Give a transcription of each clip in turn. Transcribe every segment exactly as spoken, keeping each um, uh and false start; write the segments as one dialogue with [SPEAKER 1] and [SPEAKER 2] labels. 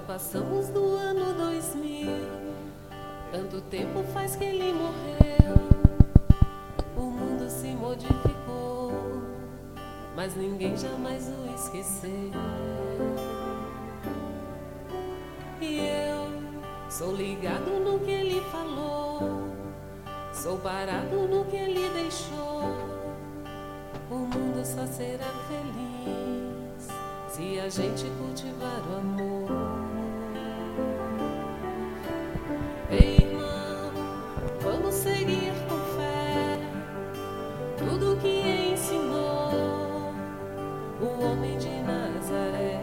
[SPEAKER 1] passamos do ano dois mil. Tanto tempo faz que ele morreu. O mundo se modificou, mas ninguém jamais o esqueceu. E eu sou ligado no que ele falou, sou parado no que ele deixou. O mundo só será feliz se a gente cultivar o amor. Ei, irmão, vamos seguir com fé tudo que ensinou o homem de Nazaré.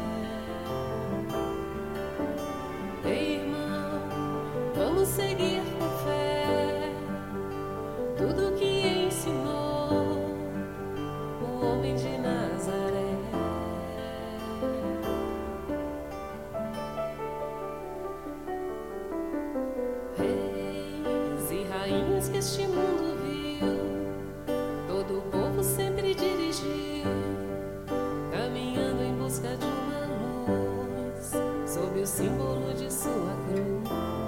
[SPEAKER 1] Ei, irmão, vamos seguir com fé tudo que ensinou o homem de Nazaré. Reis e rainhas que este mundo viu, todo o povo sempre dirigiu, caminhando em busca de uma luz, sob o símbolo de sua cruz.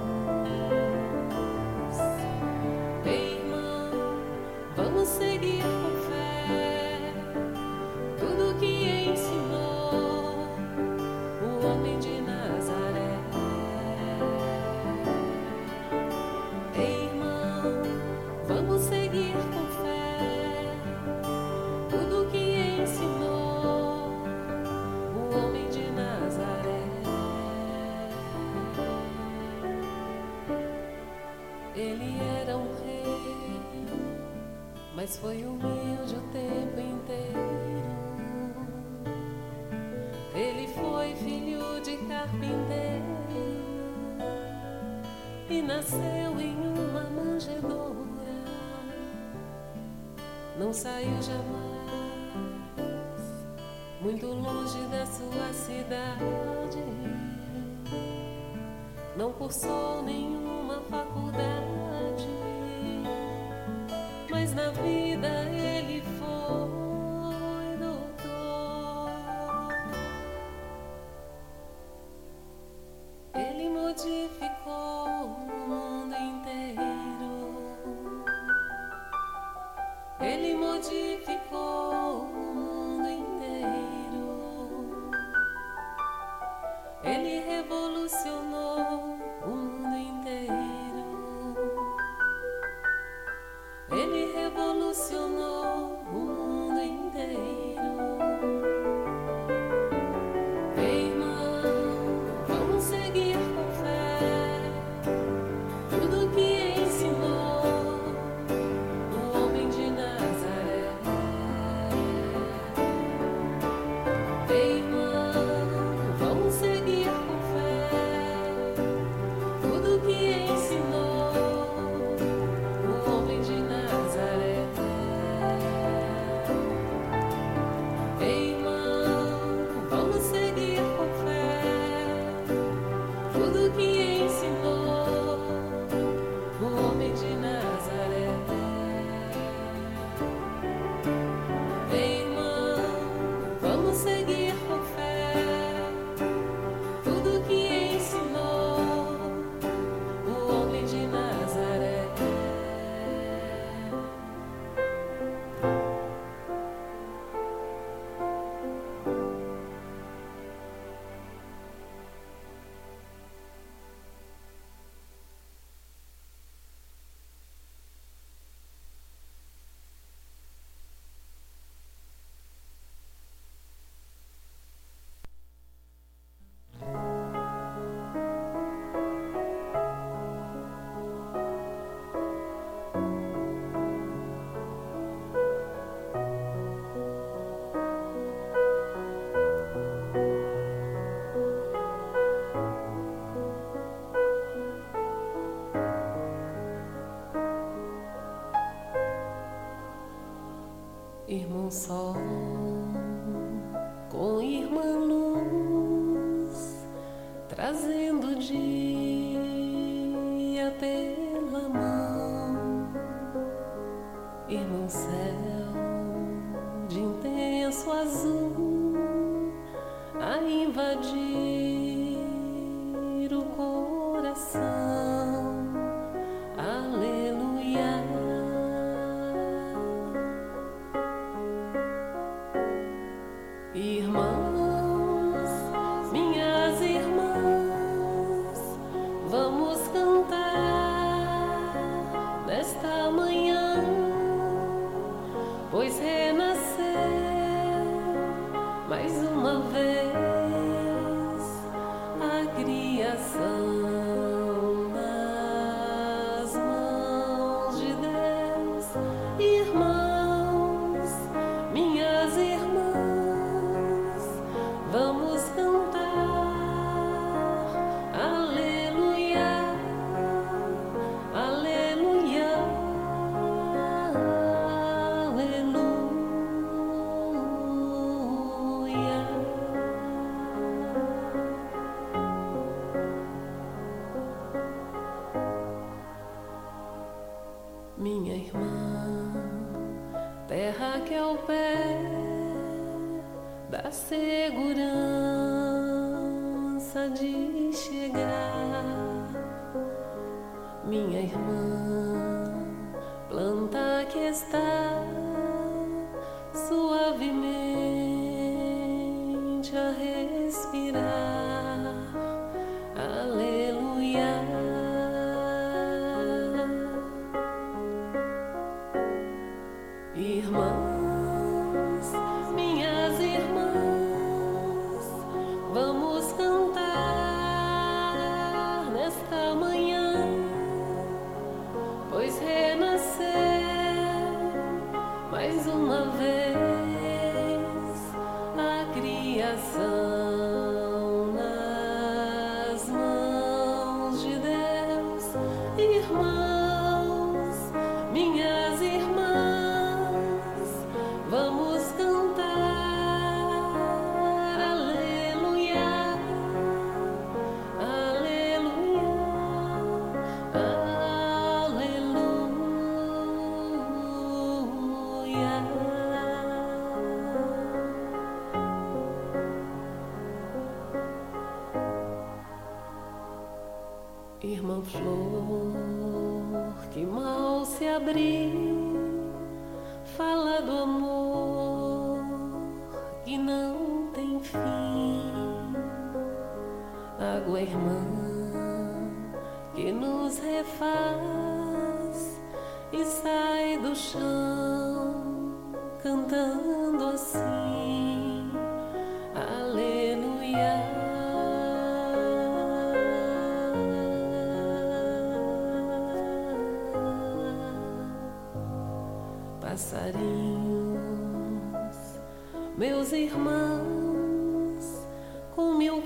[SPEAKER 1] Ei, irmão, vamos seguir com fé tudo que ensinou o homem de Nazaré. Ei, irmão, vamos seguir com fé tudo que ensinou o homem de Nazaré. Ele era um rei, mas foi humilde o tempo inteiro. Ele foi filho de carpinteiro e nasceu em uma manjedoura. Não saiu jamais, muito longe da sua cidade. Não cursou nenhuma faculdade, mas na vida ele foi doutor. Ele modificou o mundo inteiro. Ele modificou o mundo inteiro. Ele revolucionou o mundo inteiro. Ele revolucionou o mundo inteiro. Ei, irmão, vamos seguir com fé tudo que ensinou o homem de Nazaré. Ei, irmão, vamos seguir com fé tudo que ensinou o homem de Nazaré. Ei, irmão, vamos seguir com fé tudo que ensinou o homem de Nazaré. Ei, irmão, vamos seguir com fé tudo que ensinou o homem de Nazaré. Irmão Sol com irmã Luz, trazendo o dia pela mão. Irmão Céu de intenso azul a invadir pois renasceu mais uma vez a criação nas mãos de Deus. Irmãos, minhas irmãs, vamos cantar aleluia, aleluia, aleluia. Minha irmã, terra que é o pé da segurança de chegar. Minha irmã, planta que está suavemente a respirar. Aleluia. Irmãs, minhas irmãs, vamos cantar nesta manhã, pois renasceu mais uma vez a criação nas mãos de Deus. Irmãos, minhas irmãs, vamos cantar aleluia, aleluia, aleluia. Irmã flor que mal se abriu, fala do amor que não tem fim. Água irmã que nos refaz e sai do chão cantando assim. Aleluia. Passarinhos, meus irmãos, com mil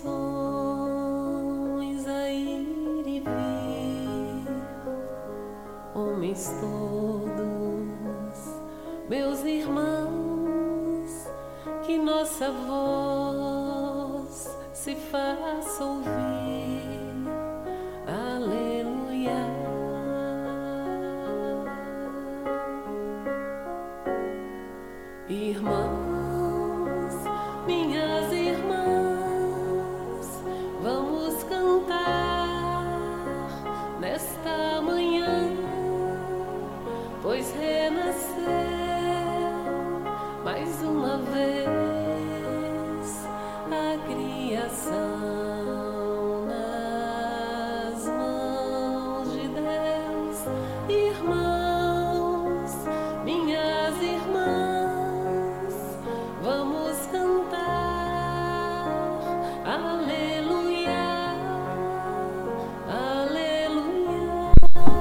[SPEAKER 1] canções a ir e vir. Homens todos, meus irmãos, que nossa voz se faça ouvir. Aleluia. Irmãos, minhas irmãs, vamos cantar nesta manhã, pois renasceu mais uma vez a criação nas mãos de Deus. Irmãos, minhas irmãs, vamos cantar aleluia, aleluia,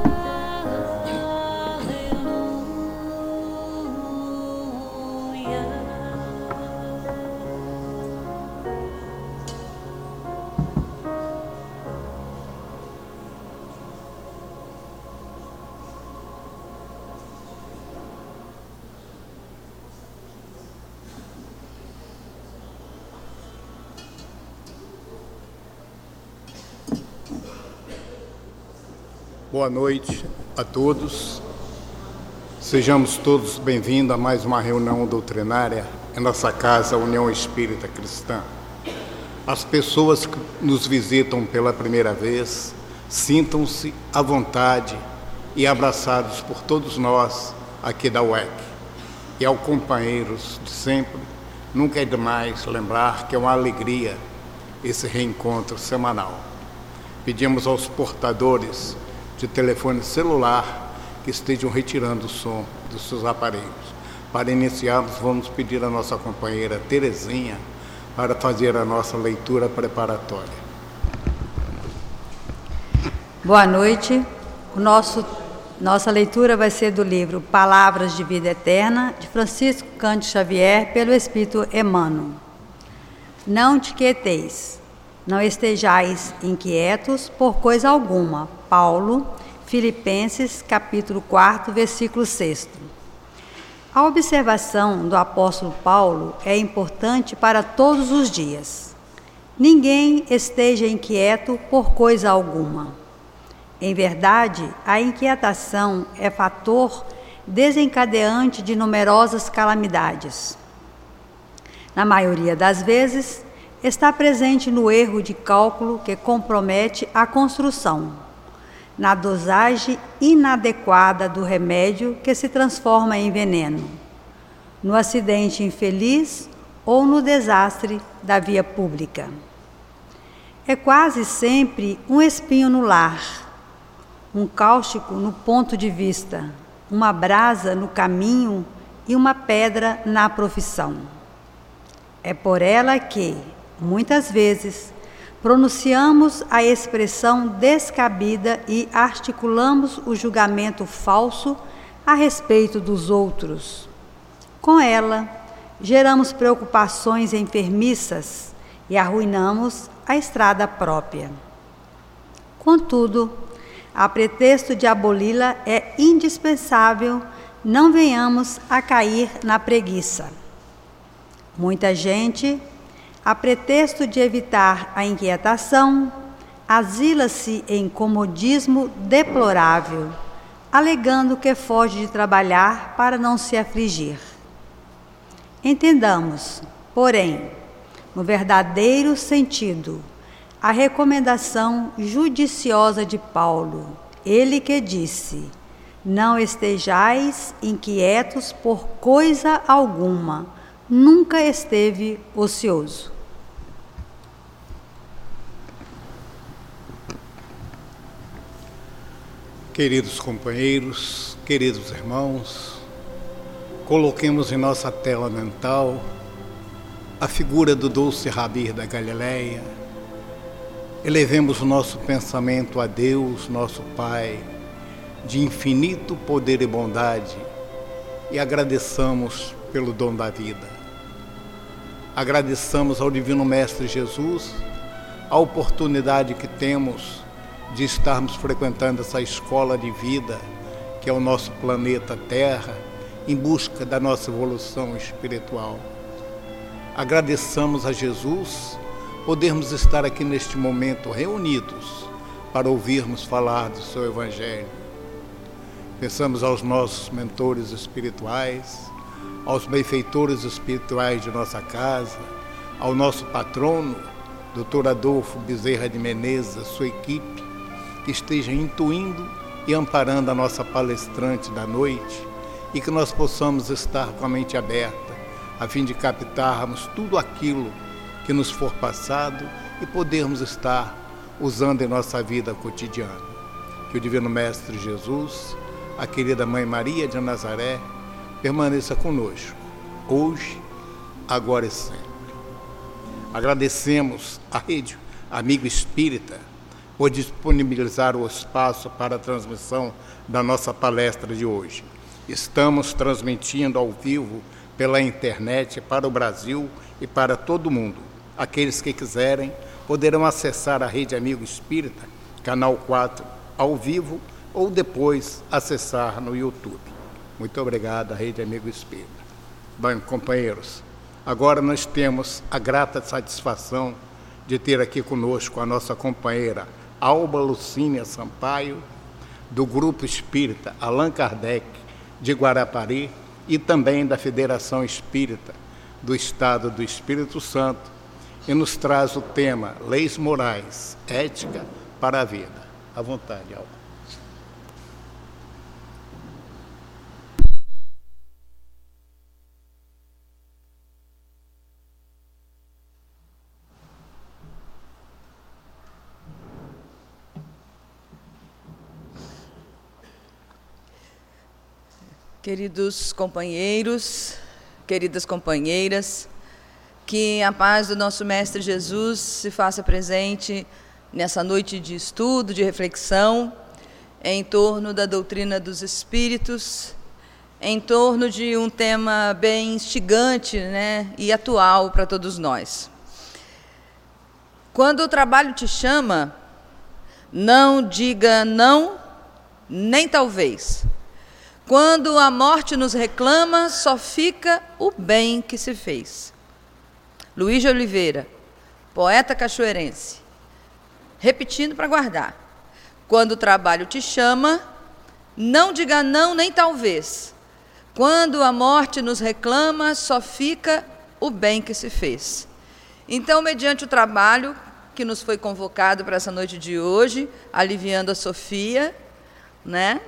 [SPEAKER 1] aleluia.
[SPEAKER 2] Boa noite a todos. Sejamos todos bem-vindos a mais uma reunião doutrinária em nossa casa, União Espírita Cristã. As pessoas que nos visitam pela primeira vez, sintam-se à vontade e abraçados por todos nós aqui da U E C. E aos companheiros de sempre, nunca é demais lembrar que é uma alegria esse reencontro semanal. Pedimos aos portadores de telefone celular que estejam retirando o som dos seus aparelhos. Para iniciarmos, vamos pedir à nossa companheira Terezinha para fazer a nossa leitura preparatória.
[SPEAKER 3] Boa noite. O nosso, nossa leitura vai ser do livro Palavras de Vida Eterna, de Francisco Cândido Xavier, pelo Espírito Emmanuel. Não te quieteis, não estejais inquietos por coisa alguma. Paulo, Filipenses, capítulo quatro, versículo seis. A observação do apóstolo Paulo é importante para todos os dias. Ninguém esteja inquieto por coisa alguma. Em verdade, a inquietação é fator desencadeante de numerosas calamidades. Na maioria das vezes, está presente no erro de cálculo que compromete a construção, na dosagem inadequada do remédio que se transforma em veneno, no acidente infeliz ou no desastre da via pública. É quase sempre um espinho no lar, um cáustico no ponto de vista, uma brasa no caminho e uma pedra na profissão. É por ela que, muitas vezes, pronunciamos a expressão descabida e articulamos o julgamento falso a respeito dos outros. Com ela, geramos preocupações enfermiças e arruinamos a estrada própria. Contudo, a pretexto de aboli-la, é indispensável não venhamos a cair na preguiça. Muita gente, a pretexto de evitar a inquietação, asila-se em comodismo deplorável, alegando que foge de trabalhar para não se afligir. Entendamos, porém, no verdadeiro sentido, a recomendação judiciosa de Paulo, ele que disse: não estejais inquietos por coisa alguma, nunca esteve ocioso.
[SPEAKER 2] Queridos companheiros, queridos irmãos, coloquemos em nossa tela mental a figura do doce Rabi da Galileia. Elevemos o nosso pensamento a Deus, nosso Pai, de infinito poder e bondade, e agradeçamos pelo dom da vida. Agradeçamos ao Divino Mestre Jesus a oportunidade que temos de estarmos frequentando essa escola de vida, que é o nosso planeta Terra, em busca da nossa evolução espiritual. Agradeçamos a Jesus podermos estar aqui neste momento reunidos para ouvirmos falar do seu Evangelho. Pensamos aos nossos mentores espirituais, aos benfeitores espirituais de nossa casa, ao nosso patrono, doutor Adolfo Bezerra de Menezes, a sua equipe, que esteja intuindo e amparando a nossa palestrante da noite, e que nós possamos estar com a mente aberta, a fim de captarmos tudo aquilo que nos for passado e podermos estar usando em nossa vida cotidiana. Que o Divino Mestre Jesus, a querida Mãe Maria de Nazaré, permaneça conosco, hoje, agora e sempre. Agradecemos à Rede Amigo Espírita por disponibilizar o espaço para a transmissão da nossa palestra de hoje. Estamos transmitindo ao vivo pela internet para o Brasil e para todo o mundo. Aqueles que quiserem poderão acessar a Rede Amigo Espírita, canal quatro, ao vivo, ou depois acessar no YouTube. Muito obrigado, Rede Amigo Espírita. Bem, companheiros, agora nós temos a grata satisfação de ter aqui conosco a nossa companheira Alba Lucínia Sampaio, do Grupo Espírita Allan Kardec de Guarapari e também da Federação Espírita do Estado do Espírito Santo, e nos traz o tema Leis Morais, Ética para a Vida. À vontade, Alba.
[SPEAKER 4] Queridos companheiros, queridas companheiras, que a paz do nosso Mestre Jesus se faça presente nessa noite de estudo, de reflexão, em torno da doutrina dos Espíritos, em torno de um tema bem instigante, né, e atual para todos nós. Quando o trabalho te chama, não diga não, nem talvez. Quando a morte nos reclama, só fica o bem que se fez. Luiz de Oliveira, poeta cachoeirense. Repetindo para guardar. Quando o trabalho te chama, não diga não nem talvez. Quando a morte nos reclama, só fica o bem que se fez. Então, mediante o trabalho que nos foi convocado para essa noite de hoje, aliviando a Sofia, né?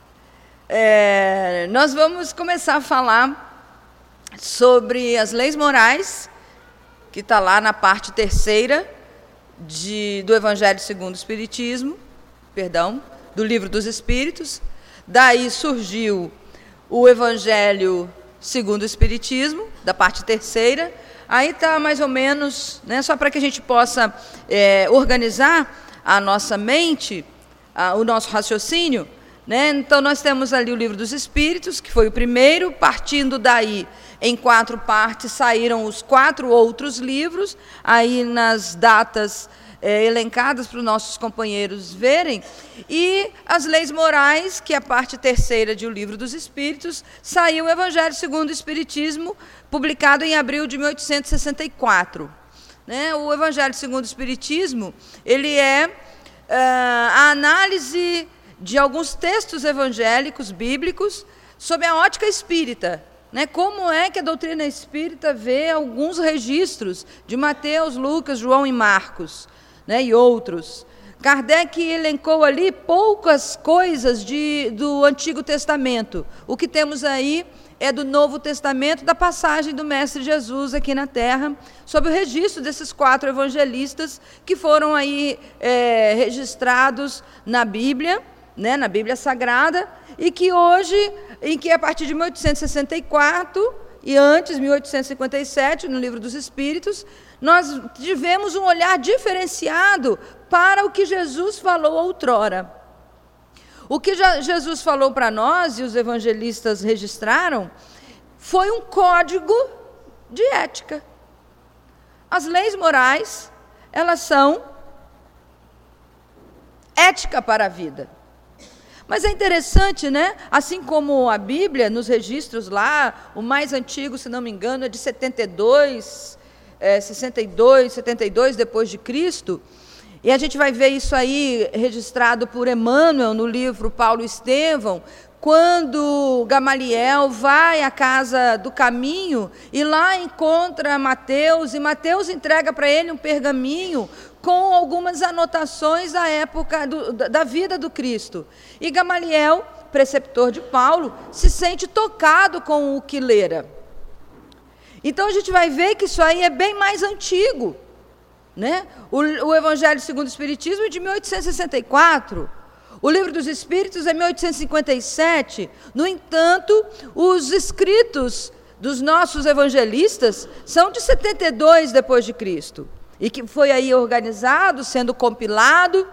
[SPEAKER 4] É, nós vamos começar a falar sobre as leis morais, que está lá na parte terceira de, do Evangelho segundo o Espiritismo, perdão, do Livro dos Espíritos. Daí surgiu o Evangelho segundo o Espiritismo, da parte terceira. Aí está mais ou menos, né, só para que a gente possa é, organizar a nossa mente, a, o nosso raciocínio. Né? Então, nós temos ali o Livro dos Espíritos, que foi o primeiro. Partindo daí, em quatro partes, saíram os quatro outros livros, aí nas datas é, elencadas para os nossos companheiros verem. E as leis morais, que é a parte terceira de O Livro dos Espíritos, saiu o Evangelho segundo o Espiritismo, publicado em abril de mil oitocentos e sessenta e quatro. Né? O Evangelho segundo o Espiritismo, ele é uh, a análise de alguns textos evangélicos, bíblicos, sob a ótica espírita. Né? Como é que a doutrina espírita vê alguns registros de Mateus, Lucas, João e Marcos, né? E outros. Kardec elencou ali poucas coisas de, do Antigo Testamento. O que temos aí é do Novo Testamento, da passagem do Mestre Jesus aqui na Terra, sob o registro desses quatro evangelistas que foram aí é, registrados na Bíblia, né, na Bíblia Sagrada, e que hoje, em que a partir de mil oitocentos e sessenta e quatro e antes, mil oitocentos e cinquenta e sete, no Livro dos Espíritos, nós tivemos um olhar diferenciado para o que Jesus falou outrora. O que Jesus falou para nós, e os evangelistas registraram, foi um código de ética. As leis morais, elas são ética para a vida. Mas é interessante, né? Assim como a Bíblia, nos registros lá, o mais antigo, se não me engano, é de setenta e dois, é, sessenta e dois, setenta e dois depois de Cristo, e a gente vai ver isso aí registrado por Emmanuel no livro Paulo e Estevão, quando Gamaliel vai à casa do caminho e lá encontra Mateus, e Mateus entrega para ele um pergaminho com algumas anotações da época do, da vida do Cristo. E Gamaliel, preceptor de Paulo, se sente tocado com o que lera. Então a gente vai ver que isso aí é bem mais antigo. Né? O, o Evangelho segundo o Espiritismo é de mil oitocentos e sessenta e quatro. O Livro dos Espíritos é mil oitocentos e cinquenta e sete. No entanto, os escritos dos nossos evangelistas são de setenta e dois depois de Cristo. E que foi aí organizado, sendo compilado.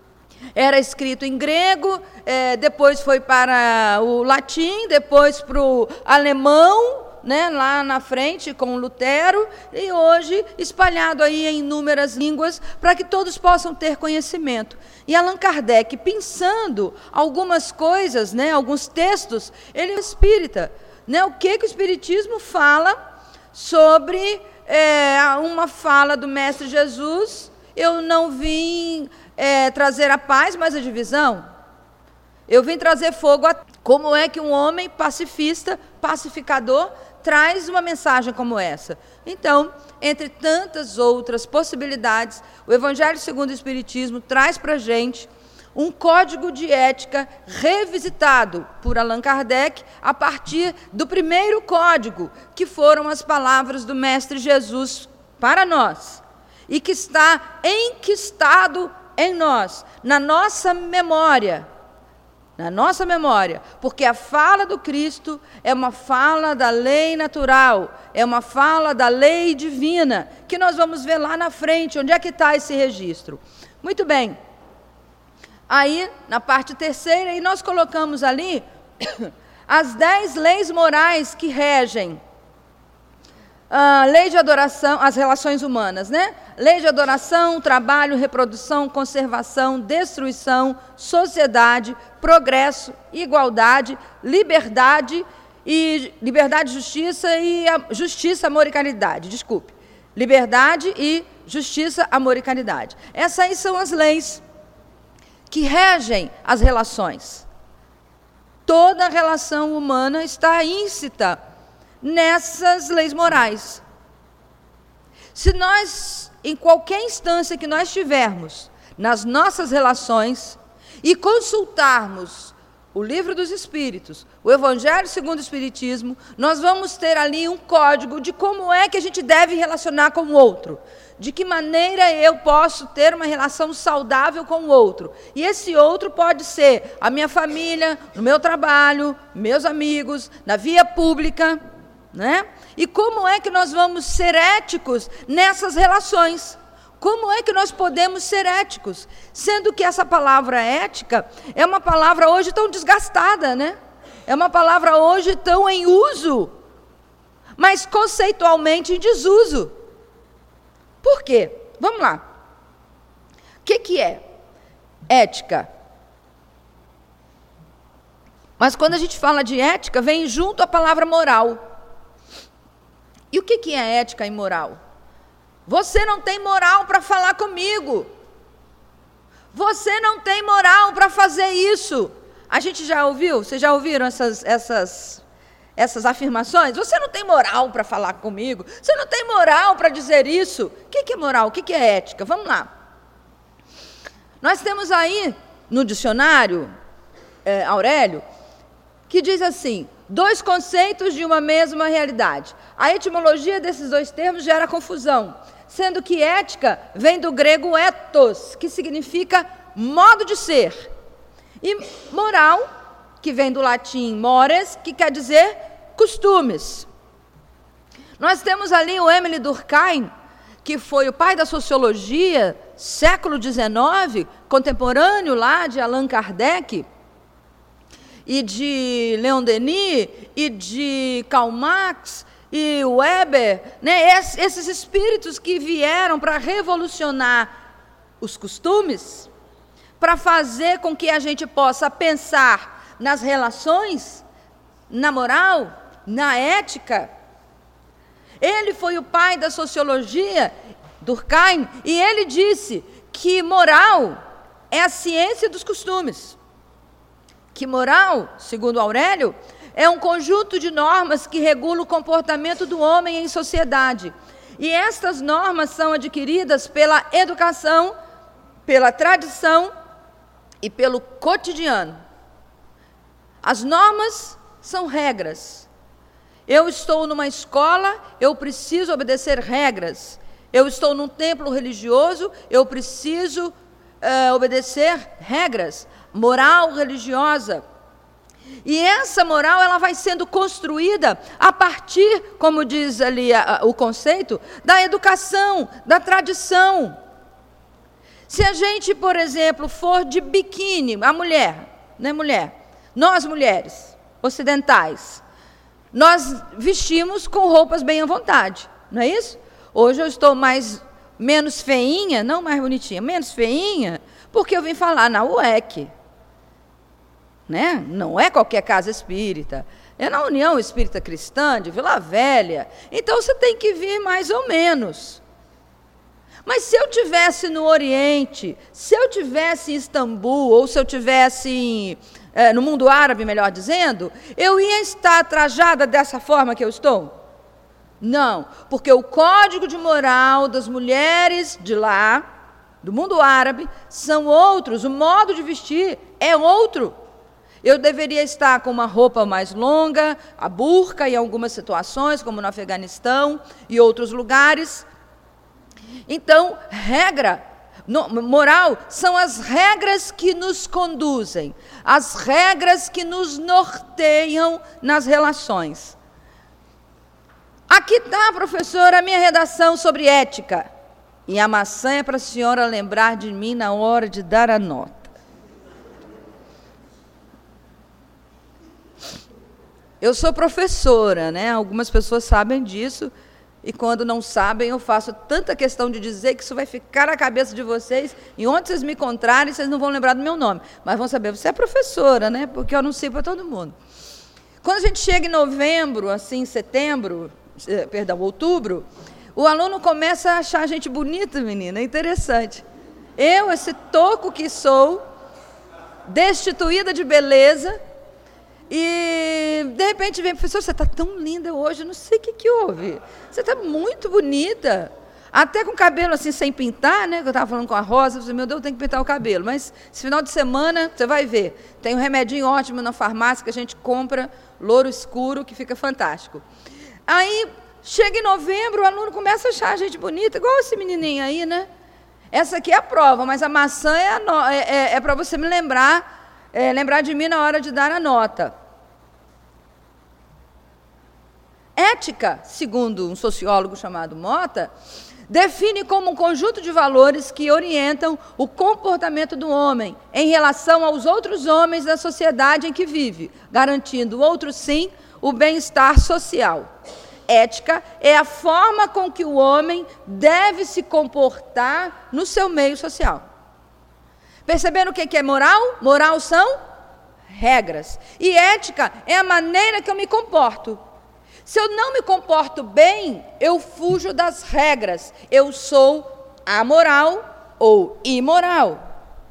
[SPEAKER 4] Era escrito em grego, é, depois foi para o latim, depois para o alemão, né, lá na frente com Lutero, e hoje espalhado aí em inúmeras línguas, para que todos possam ter conhecimento. E Allan Kardec, pensando algumas coisas, né, alguns textos, ele é espírita. Né, o que, que o Espiritismo fala sobre é, uma fala do Mestre Jesus: eu não vim é, trazer a paz, mas a divisão. Eu vim trazer fogo. A... Como é que um homem pacifista, pacificador, traz uma mensagem como essa? Então, entre tantas outras possibilidades, o Evangelho segundo o Espiritismo traz para a gente um código de ética revisitado por Allan Kardec a partir do primeiro código, que foram as palavras do Mestre Jesus para nós, e que está enquistado em nós, na nossa memória, na nossa memória, porque a fala do Cristo é uma fala da lei natural, é uma fala da lei divina, que nós vamos ver lá na frente, onde é que está esse registro. Muito bem, aí na parte terceira, aí nós colocamos ali as dez leis morais que regem a lei de adoração, as relações humanas, né? Lei de adoração, trabalho, reprodução, conservação, destruição, sociedade, progresso, igualdade, liberdade e liberdade, justiça e a, justiça, amor e caridade. Desculpe, liberdade e justiça, amor e caridade. Essas aí são as leis que regem as relações. Toda relação humana está íncita nessas leis morais. Se nós, em qualquer instância que nós tivermos nas nossas relações e consultarmos o Livro dos Espíritos, o Evangelho segundo o Espiritismo, nós vamos ter ali um código de como é que a gente deve relacionar com o outro, de que maneira eu posso ter uma relação saudável com o outro. E esse outro pode ser a minha família, no meu trabalho, meus amigos, na via pública, né? E como é que nós vamos ser éticos nessas relações? Como é que nós podemos ser éticos? Sendo que essa palavra ética é uma palavra hoje tão desgastada, né? É uma palavra hoje tão em uso, mas conceitualmente em desuso. Por quê? Vamos lá. O que, que é ética? Mas quando a gente fala de ética, vem junto a palavra moral. E o que, que é ética e moral? Você não tem moral para falar comigo. Você não tem moral para fazer isso. A gente já ouviu? Vocês já ouviram essas, essas, essas afirmações? Você não tem moral para falar comigo. Você não tem moral para dizer isso. O que, que é moral? O que, que é ética? Vamos lá. Nós temos aí, no dicionário, é, Aurélio, que diz assim: dois conceitos de uma mesma realidade. A etimologia desses dois termos gera confusão, sendo que ética vem do grego ethos, que significa modo de ser, e moral, que vem do latim mores, que quer dizer costumes. Nós temos ali o Émile Durkheim, que foi o pai da sociologia, século dezenove, contemporâneo lá de Allan Kardec, e de Leon Denis, e de Karl Marx, e Weber, né? Esses espíritos que vieram para revolucionar os costumes, para fazer com que a gente possa pensar nas relações, na moral, na ética. Ele foi o pai da sociologia, Durkheim, e ele disse que moral é a ciência dos costumes. Que moral, segundo Aurélio, é um conjunto de normas que regula o comportamento do homem em sociedade. E estas normas são adquiridas pela educação, pela tradição e pelo cotidiano. As normas são regras. Eu estou numa escola, eu preciso obedecer regras. Eu estou num templo religioso, eu preciso uh, obedecer regras. Moral religiosa. E essa moral, ela vai sendo construída a partir, como diz ali a, a, o conceito, da educação, da tradição. Se a gente, por exemplo, for de biquíni, a mulher, né, mulher, nós mulheres ocidentais, nós vestimos com roupas bem à vontade, não é isso? Hoje eu estou mais, menos feinha, não mais bonitinha, menos feinha, porque eu vim falar na U E C. Né? Não é qualquer casa espírita, é na União Espírita Cristã de Vila Velha. Então você tem que vir mais ou menos. Mas se eu tivesse no Oriente, se eu tivesse em Istambul, ou se eu tivesse em, é, no mundo árabe, melhor dizendo, eu ia estar trajada dessa forma que eu estou? Não, porque o código de moral das mulheres de lá, do mundo árabe, são outros, o modo de vestir é outro. Eu deveria estar com uma roupa mais longa, a burca em algumas situações, como no Afeganistão e outros lugares. Então, regra, No, moral são as regras que nos conduzem, as regras que nos norteiam nas relações. Aqui está, professora, a minha redação sobre ética. E a maçã é para a senhora lembrar de mim na hora de dar a nota. Eu sou professora, né? Algumas pessoas sabem disso, e quando não sabem, eu faço tanta questão de dizer que isso vai ficar na cabeça de vocês, e onde vocês me encontrarem, vocês não vão lembrar do meu nome, mas vão saber, você é professora, né? Porque eu anuncio para todo mundo. Quando a gente chega em novembro, assim, setembro, eh, perdão, outubro, o aluno começa a achar a gente bonita, menina, é interessante. Eu, esse toco que sou, destituída de beleza, e de repente vem, professor, você está tão linda hoje, não sei o que, que houve. Você está muito bonita. Até com o cabelo assim, sem pintar, né? Que eu estava falando com a Rosa, eu falei, meu Deus, eu tenho que pintar o cabelo. Mas esse final de semana, você vai ver, tem um remedinho ótimo na farmácia que a gente compra, louro escuro, que fica fantástico. Aí, chega em novembro, o aluno começa a achar a gente bonita, igual esse menininho aí, né? Essa aqui é a prova, mas a maçã é, no... é, é, é para você me lembrar, é, lembrar de mim na hora de dar a nota. Ética, segundo um sociólogo chamado Mota, define como um conjunto de valores que orientam o comportamento do homem em relação aos outros homens da sociedade em que vive, garantindo, outro sim, o bem-estar social. Ética é a forma com que o homem deve se comportar no seu meio social. Perceberam o que é moral? Moral são regras. E ética é a maneira que eu me comporto. Se eu não me comporto bem, eu fujo das regras. Eu sou amoral ou imoral.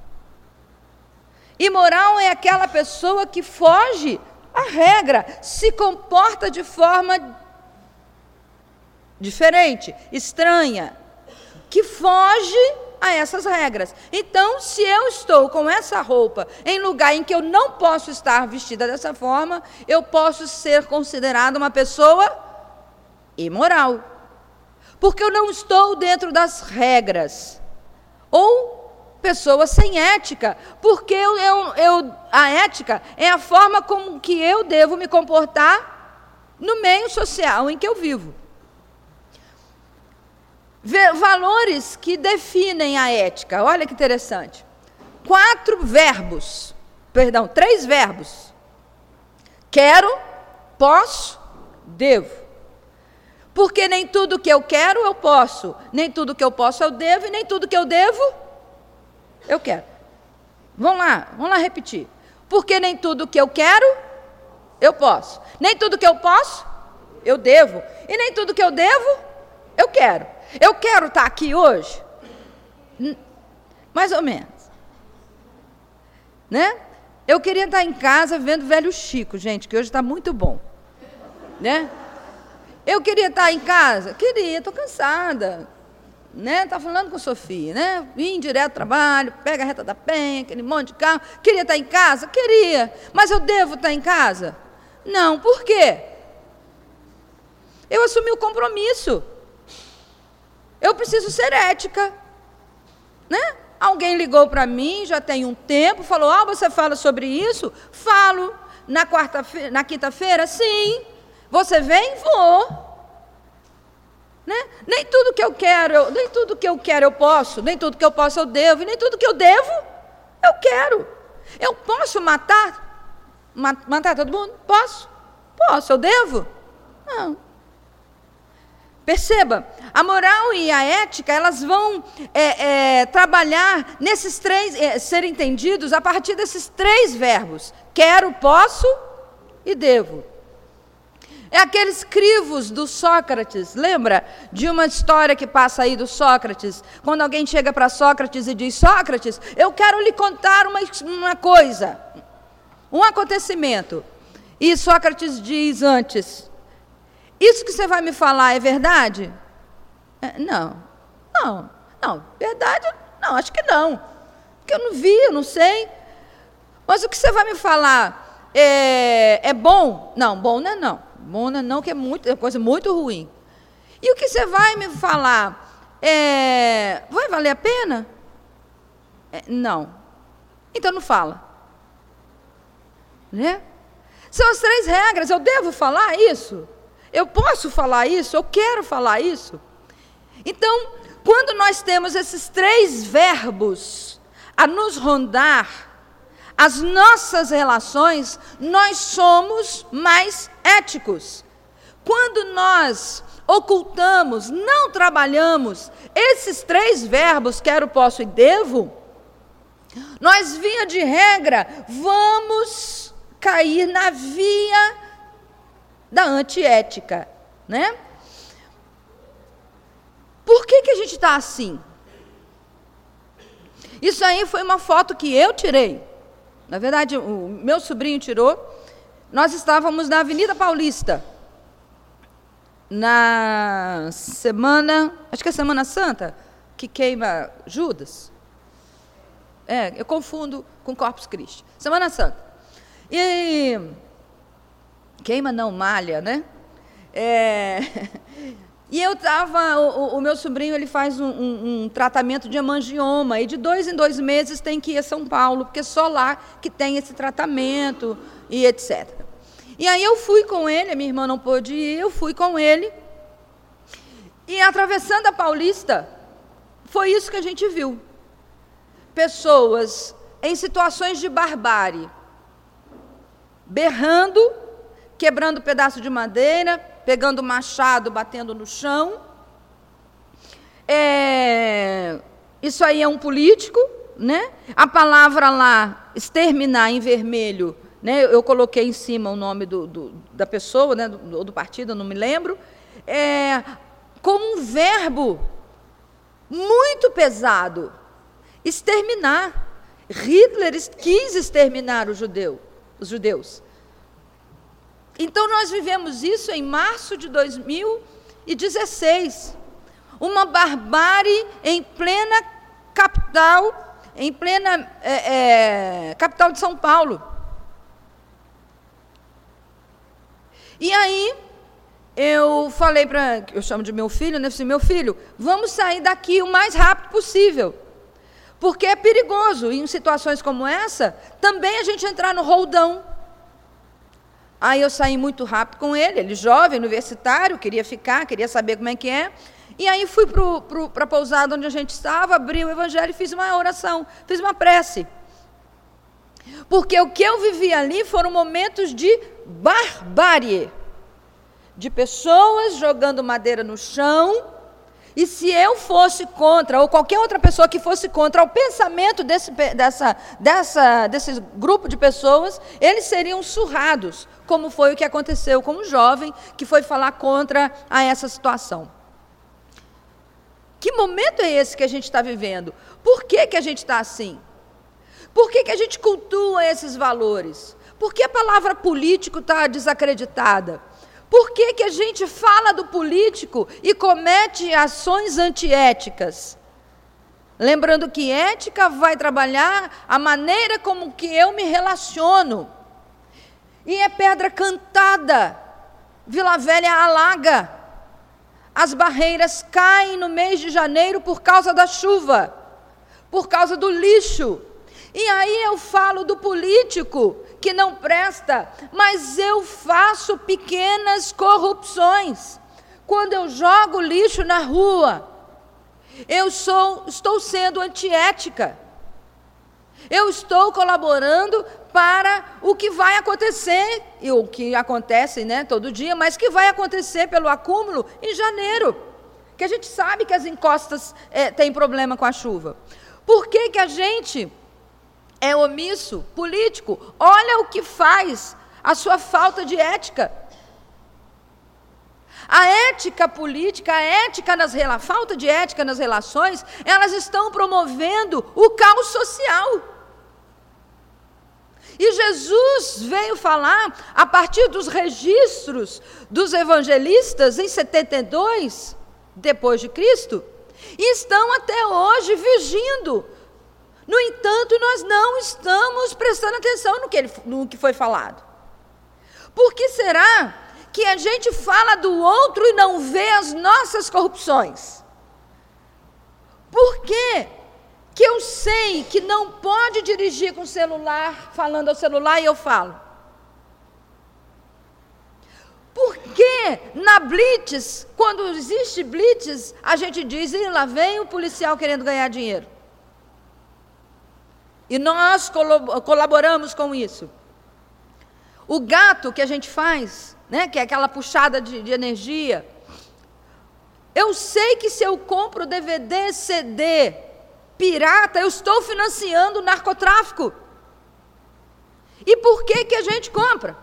[SPEAKER 4] Imoral é aquela pessoa que foge à regra, se comporta de forma diferente, estranha, que foge a essas regras. Então, se eu estou com essa roupa em lugar em que eu não posso estar vestida dessa forma, eu posso ser considerada uma pessoa imoral, porque eu não estou dentro das regras. Ou pessoa sem ética, porque eu, eu, eu, a ética é a forma como que eu devo me comportar no meio social em que eu vivo. Valores que definem a ética. Olha que interessante. Quatro verbos, perdão, três verbos. Quero, posso, devo. Porque nem tudo que eu quero eu posso, nem tudo que eu posso eu devo, e nem tudo que eu devo eu quero. Vamos lá, vamos lá repetir. Porque nem tudo que eu quero eu posso, nem tudo que eu posso eu devo, e nem tudo que eu devo eu quero. Eu quero estar aqui hoje? Mais ou menos. Né? Eu queria estar em casa vendo Velho Chico, gente, que hoje está muito bom. Né? Eu queria estar em casa? Queria, estou cansada. Né? Tá falando com a Sofia, né? Vim direto do trabalho, pega a Reta da Penha, aquele monte de carro. Queria estar em casa? Queria. Mas eu devo estar em casa? Não, por quê? Eu assumi o compromisso. Eu preciso ser ética, né? Alguém ligou para mim, já tem um tempo, falou, ah, você fala sobre isso? Falo. Na quarta-feira, na quinta-feira? Sim. Você vem? Vou. Né? Nem tudo que eu quero, eu, nem tudo que eu quero eu posso, nem tudo que eu posso eu devo, e nem tudo que eu devo, eu quero. Eu posso matar? Matar todo mundo? Posso. Posso, eu devo? Não. Perceba, a moral e a ética, elas vão é, é, trabalhar nesses três, é, ser entendidos a partir desses três verbos. Quero, posso e devo. É aqueles crivos do Sócrates, lembra de uma história que passa aí do Sócrates? Quando alguém chega para Sócrates e diz, Sócrates, eu quero lhe contar uma, uma coisa, um acontecimento. E Sócrates diz antes, isso que você vai me falar é verdade? É, não, não, não, verdade, não, acho que não, porque eu não vi, eu não sei, mas o que você vai me falar é, é bom? Não, bom não é não, bom não é não, que é, muito, é coisa muito ruim. E o que você vai me falar é, vai valer a pena? É, não. Então não fala. Né? São as três regras. Eu devo falar isso? Eu posso falar isso? Eu quero falar isso? Então, quando nós temos esses três verbos a nos rondar, as nossas relações, nós somos mais éticos. Quando nós ocultamos, não trabalhamos esses três verbos, quero, posso e devo, nós, via de regra, vamos cair na via da antiética, né? Por que que a gente está assim? Isso aí foi uma foto que eu tirei. Na verdade, o meu sobrinho tirou. Nós estávamos na Avenida Paulista, na semana, acho que é Semana Santa, que queima Judas. É, eu confundo com Corpus Christi. Semana Santa. E queima não, malha, né? É, e eu estava, o, o meu sobrinho, ele faz um, um, um tratamento de hemangioma, e de dois em dois meses tem que ir a São Paulo, porque é só lá que tem esse tratamento, e etcétera. E aí eu fui com ele, a minha irmã não pôde ir, eu fui com ele, e atravessando a Paulista, foi isso que a gente viu. Pessoas em situações de barbárie, berrando, quebrando pedaço de madeira, pegando machado, batendo no chão. É, isso aí é um político, né? A palavra lá, exterminar, em vermelho, né? Eu, eu coloquei em cima o nome do, do, da pessoa, né? do, do partido, eu não me lembro, é, como um verbo muito pesado. Exterminar. Hitler quis exterminar o judeu, os judeus. Então, nós vivemos isso em março de dois mil e dezesseis. Uma barbárie em plena capital, em plena é, é, capital de São Paulo. E aí, eu falei para, eu chamo de meu filho, né? Eu falei, meu filho, vamos sair daqui o mais rápido possível. Porque é perigoso, e em situações como essa, também a gente entrar no roldão. Aí eu saí muito rápido com ele, ele jovem, universitário, queria ficar, queria saber como é que é. E aí fui para a pousada onde a gente estava, abri o evangelho e fiz uma oração, fiz uma prece. Porque o que eu vivi ali foram momentos de barbárie, de pessoas jogando madeira no chão. E se eu fosse contra, ou qualquer outra pessoa que fosse contra o pensamento desse, dessa, dessa, desse grupo de pessoas, eles seriam surrados, como foi o que aconteceu com um jovem que foi falar contra a essa situação. Que momento é esse que a gente está vivendo? Por que que a gente está assim? Por que que a gente cultua esses valores? Por que a palavra político está desacreditada? Por que que a gente fala do político e comete ações antiéticas? Lembrando que ética vai trabalhar a maneira como que eu me relaciono. E é pedra cantada. Vila Velha alaga. As barreiras caem no mês de janeiro por causa da chuva, por causa do lixo. E aí eu falo do político que não presta, mas eu faço pequenas corrupções. Quando eu jogo lixo na rua, eu sou, estou sendo antiética. Eu estou colaborando para o que vai acontecer, e o que acontece, né, todo dia, mas que vai acontecer pelo acúmulo em janeiro, que a gente sabe que as encostas é, têm problema com a chuva. Por que que a gente é omisso, político? Olha o que faz a sua falta de ética. A ética política, a ética nas a falta de ética nas relações, elas estão promovendo o caos social. E Jesus veio falar, a partir dos registros dos evangelistas, em setenta e dois, depois de Cristo, e estão até hoje vigindo. No entanto, nós não estamos prestando atenção no que, ele, no que foi falado. Por que será que a gente fala do outro e não vê as nossas corrupções? Por quê que eu sei que não pode dirigir com o celular, falando ao celular, e eu falo? Porque na blitz, quando existe blitz, a gente diz, e lá vem o policial querendo ganhar dinheiro. E nós colaboramos com isso. O gato que a gente faz, né, que é aquela puxada de, de energia, eu sei que se eu compro D V D, C D, pirata, eu estou financiando o narcotráfico. E por que que a gente compra?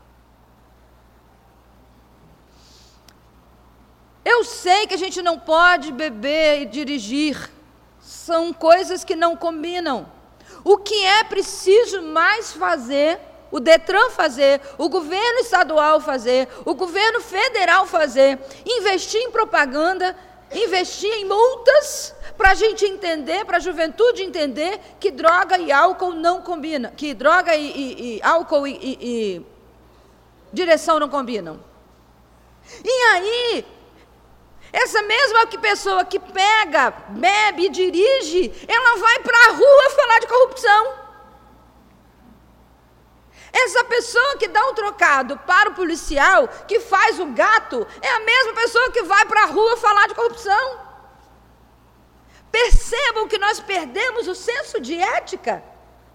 [SPEAKER 4] Eu sei que a gente não pode beber e dirigir. São coisas que não combinam. O que é preciso mais fazer, o Detran fazer, o governo estadual fazer, o governo federal fazer, investir em propaganda, investir em multas, para a gente entender, para a juventude entender que droga e álcool não combinam, que droga e, e, e álcool e, e, e direção não combinam. E aí, essa mesma pessoa que pega, bebe e dirige, ela vai para a rua falar de corrupção. Essa pessoa que dá um trocado para o policial, que faz o gato, é a mesma pessoa que vai para a rua falar de corrupção. Percebam que nós perdemos o senso de ética.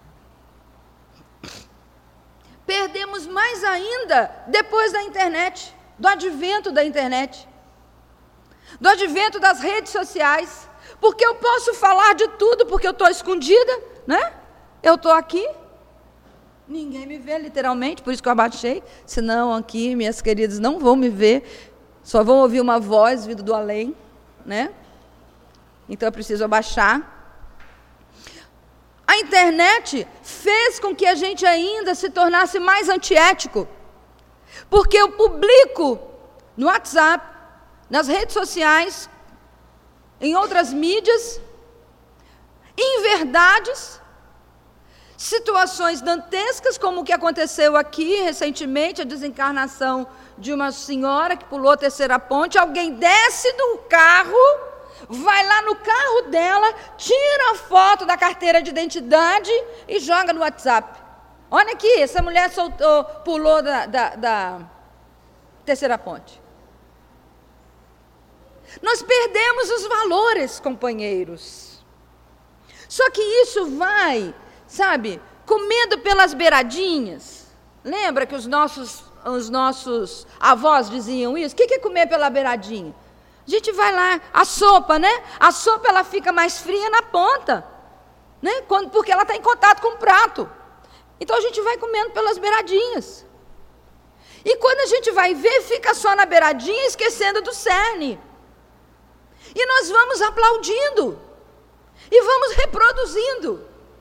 [SPEAKER 4] Perdemos mais ainda depois da internet, do advento da internet, do advento das redes sociais, porque eu posso falar de tudo, porque eu estou escondida, né? Eu estou aqui, ninguém me vê literalmente, por isso que eu abaixei, senão aqui minhas queridas não vão me ver, só vão ouvir uma voz vindo do além, né? Então eu preciso abaixar. A internet fez com que a gente ainda se tornasse mais antiético, porque eu publico no WhatsApp, nas redes sociais, em outras mídias, inverdades, situações dantescas, como o que aconteceu aqui recentemente, a desencarnação de uma senhora que pulou a terceira ponte. Alguém desce do carro, vai lá no carro dela, tira a foto da carteira de identidade e joga no WhatsApp. Olha aqui, essa mulher soltou, pulou da, da, da terceira ponte. Nós perdemos os valores, companheiros. Só que isso vai, sabe, comendo pelas beiradinhas. Lembra que os nossos, os nossos avós diziam isso? O que é comer pela beiradinha? A gente vai lá, a sopa, né? A sopa ela fica mais fria na ponta, né? Quando, porque ela está em contato com o prato. Então a gente vai comendo pelas beiradinhas. E quando a gente vai ver, fica só na beiradinha, esquecendo do cerne. E nós vamos aplaudindo, e vamos reproduzindo.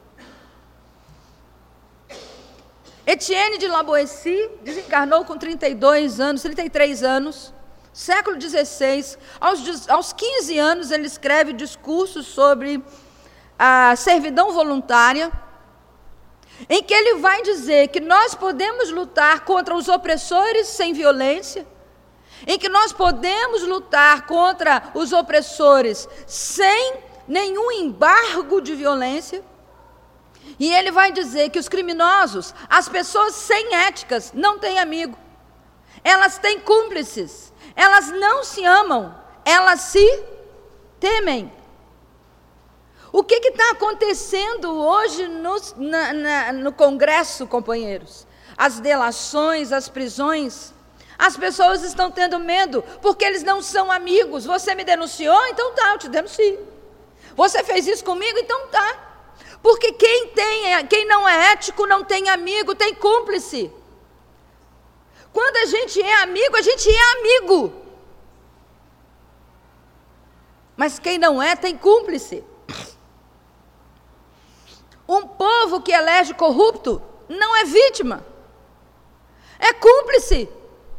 [SPEAKER 4] Etienne de La Boétie desencarnou com trinta e dois anos, trinta e três anos, século dezesseis. Aos, aos quinze anos ele escreve discursos sobre a servidão voluntária, em que ele vai dizer que nós podemos lutar contra os opressores sem violência, em que nós podemos lutar contra os opressores sem nenhum embargo de violência. E ele vai dizer que os criminosos, as pessoas sem éticas, não têm amigo. Elas têm cúmplices. Elas não se amam. Elas se temem. O que está acontecendo hoje no, na, na, no Congresso, companheiros? As delações, as prisões. As pessoas estão tendo medo, porque eles não são amigos. Você me denunciou? Então tá, eu te denuncio. Você fez isso comigo? Então tá. Porque quem, tem, quem não é ético não tem amigo, tem cúmplice. Quando a gente é amigo, a gente é amigo. Mas quem não é, tem cúmplice. Um povo que elege corrupto não é vítima, é cúmplice.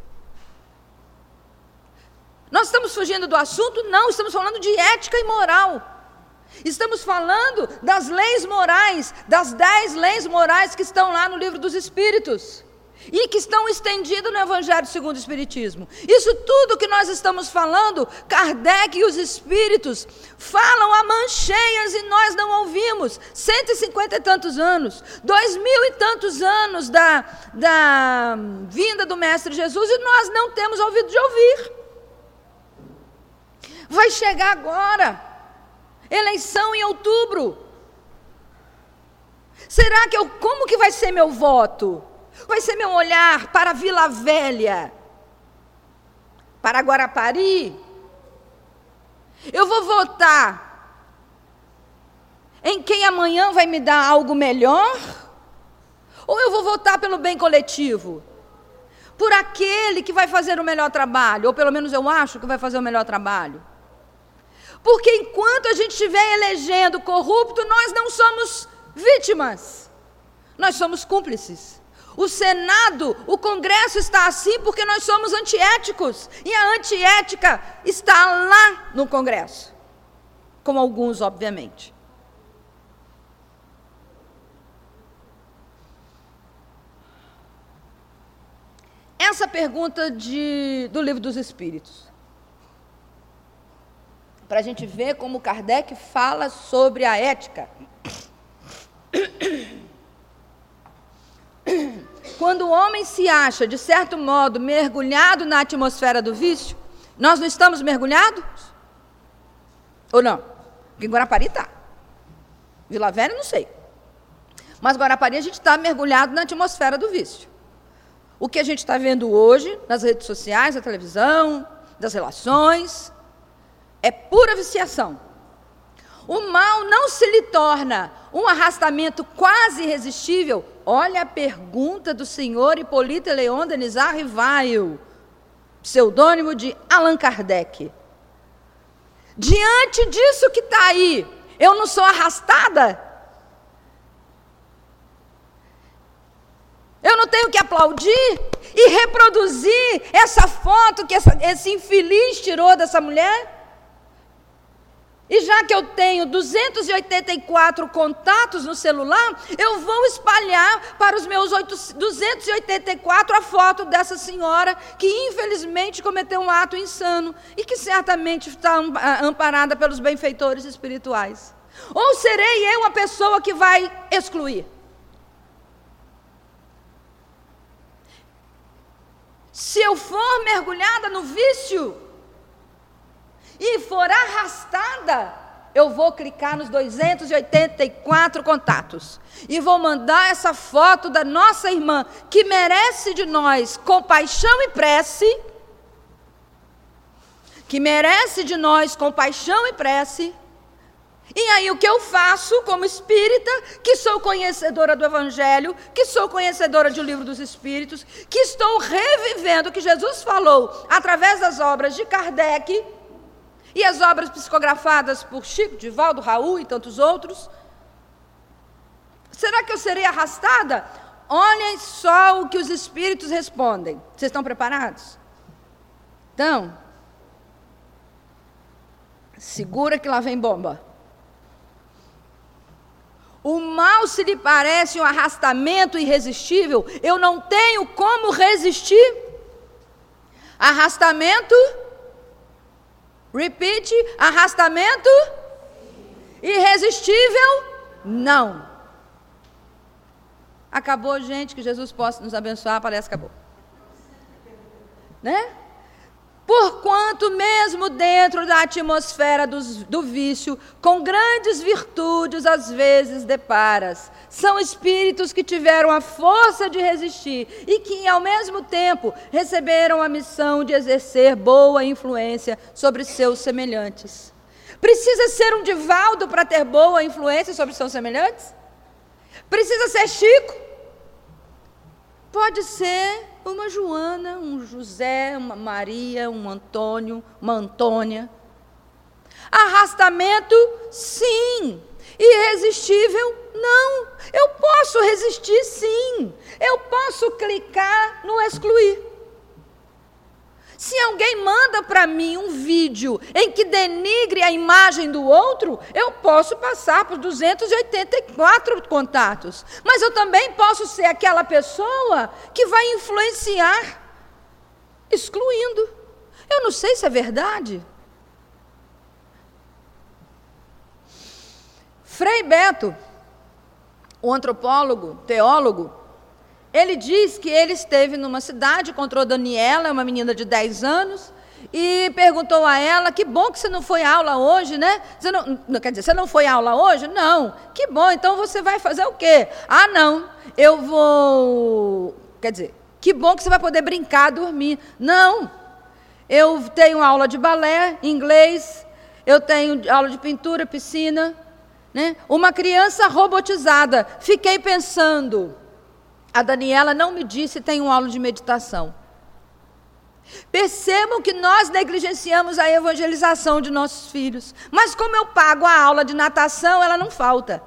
[SPEAKER 4] Nós estamos fugindo do assunto? Não, estamos falando de ética e moral. Estamos falando das leis morais, das dez leis morais que estão lá no livro dos Espíritos. e que estão estendidos no Evangelho segundo o Espiritismo. Isso tudo que nós estamos falando, Kardec e os Espíritos falam a mãos cheias e nós não ouvimos. Cento e cinquenta e tantos anos, dois mil e tantos anos da, da vinda do Mestre Jesus e nós não temos ouvido de ouvir. Vai chegar agora, eleição em outubro. Será que eu, como que vai ser meu voto? Vai ser meu olhar para Vila Velha, para Guarapari? Eu vou votar em quem amanhã vai me dar algo melhor? Ou eu vou votar pelo bem coletivo? Por aquele que vai fazer o melhor trabalho, ou pelo menos eu acho que vai fazer o melhor trabalho. Porque enquanto a gente estiver elegendo corrupto, nós não somos vítimas, nós somos cúmplices. O Senado, o Congresso está assim porque nós somos antiéticos, e a antiética está lá no Congresso, como alguns, obviamente. Essa pergunta de, do Livro dos Espíritos, para a gente ver como Kardec fala sobre a ética. Quando o homem se acha, de certo modo, mergulhado na atmosfera do vício, nós não estamos mergulhados? Ou não? Porque em Guarapari está. Vila Velha, não sei. Mas Guarapari a gente está mergulhado na atmosfera do vício. O que a gente está vendo hoje, nas redes sociais, na televisão, das relações, é pura viciação. O mal não se lhe torna um arrastamento quase irresistível. Olha a pergunta do senhor Hipólito Leon Denisard Rivail, pseudônimo de Allan Kardec. Diante disso que está aí, eu não sou arrastada? Eu não tenho que aplaudir e reproduzir essa foto que essa, esse infeliz tirou dessa mulher? E já que eu tenho duzentos e oitenta e quatro contatos no celular, eu vou espalhar para os meus duzentos e oitenta e quatro a foto dessa senhora que infelizmente cometeu um ato insano e que certamente está amparada pelos benfeitores espirituais. Ou serei eu a pessoa que vai excluir? Se eu for mergulhada no vício e for arrastada, eu vou clicar nos duzentos e oitenta e quatro contatos e vou mandar essa foto da nossa irmã, que merece de nós compaixão e prece, que merece de nós compaixão e prece. E aí o que eu faço como espírita, que sou conhecedora do Evangelho, que sou conhecedora do Livro dos Espíritos, que estou revivendo o que Jesus falou através das obras de Kardec e as obras psicografadas por Chico, Divaldo, Raul e tantos outros, será que eu serei arrastada? Olhem só o que os espíritos respondem. Vocês estão preparados? Então, segura que lá vem bomba. O mal, se lhe parece um arrastamento irresistível, eu não tenho como resistir. Arrastamento, repeat, arrastamento irresistível, não. Acabou, gente, que Jesus possa nos abençoar, parece que acabou. Né? Porquanto mesmo dentro da atmosfera do, do vício, com grandes virtudes às vezes deparas, são espíritos que tiveram a força de resistir e que ao mesmo tempo receberam a missão de exercer boa influência sobre seus semelhantes. Precisa ser um Divaldo para ter boa influência sobre seus semelhantes? Precisa ser Chico? Pode ser uma Joana, um José, uma Maria, um Antônio, uma Antônia. Arrastamento, sim. Irresistível, não. Eu posso resistir, sim. Eu posso clicar no excluir. Se alguém manda para mim um vídeo em que denigre a imagem do outro, eu posso passar por duzentos e oitenta e quatro contatos. Mas eu também posso ser aquela pessoa que vai influenciar, excluindo. Eu não sei se é verdade. Frei Beto, o antropólogo, teólogo, ele diz que ele esteve numa cidade, encontrou Daniela, uma menina de dez anos, e perguntou a ela: que bom que você não foi à aula hoje, né? Você não, não, quer dizer, você não foi à aula hoje? Não. Que bom, então você vai fazer o quê? Ah, não, eu vou... Quer dizer, que bom que você vai poder brincar, dormir. Não, eu tenho aula de balé, inglês, eu tenho aula de pintura, piscina, né? Uma criança robotizada. Fiquei pensando... A Daniela não me disse, tem uma aula de meditação. Percebam que nós negligenciamos a evangelização de nossos filhos. Mas como eu pago a aula de natação, ela não falta.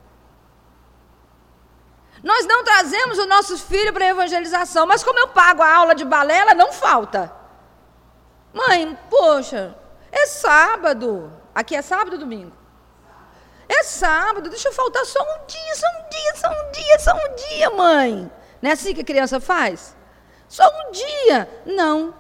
[SPEAKER 4] Nós não trazemos o nosso filho para a evangelização, mas como eu pago a aula de balé, ela não falta. Mãe, poxa, é sábado. Aqui é sábado ou domingo? É sábado, deixa eu faltar só um dia, só um dia, só um dia, só um dia, mãe. Não é assim que a criança faz? Só um dia. Não.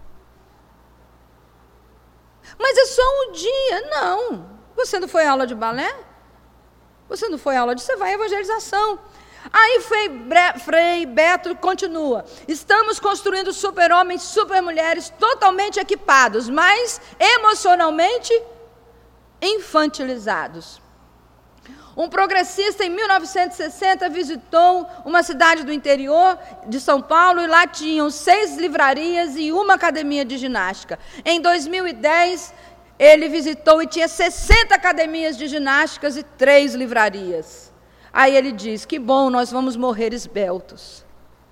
[SPEAKER 4] Mas é só um dia. Não. Você não foi à aula de balé? Você não foi à aula de... Você vai à evangelização. Aí Frei, Bre... Frei Beto continua. Estamos construindo super-homens, super-mulheres totalmente equipados, mas emocionalmente infantilizados. Um progressista, em mil novecentos e sessenta, visitou uma cidade do interior de São Paulo e lá tinham seis livrarias e uma academia de ginástica. Em dois mil e dez, ele visitou e tinha sessenta academias de ginásticas e três livrarias. Aí ele diz: que bom, nós vamos morrer esbeltos.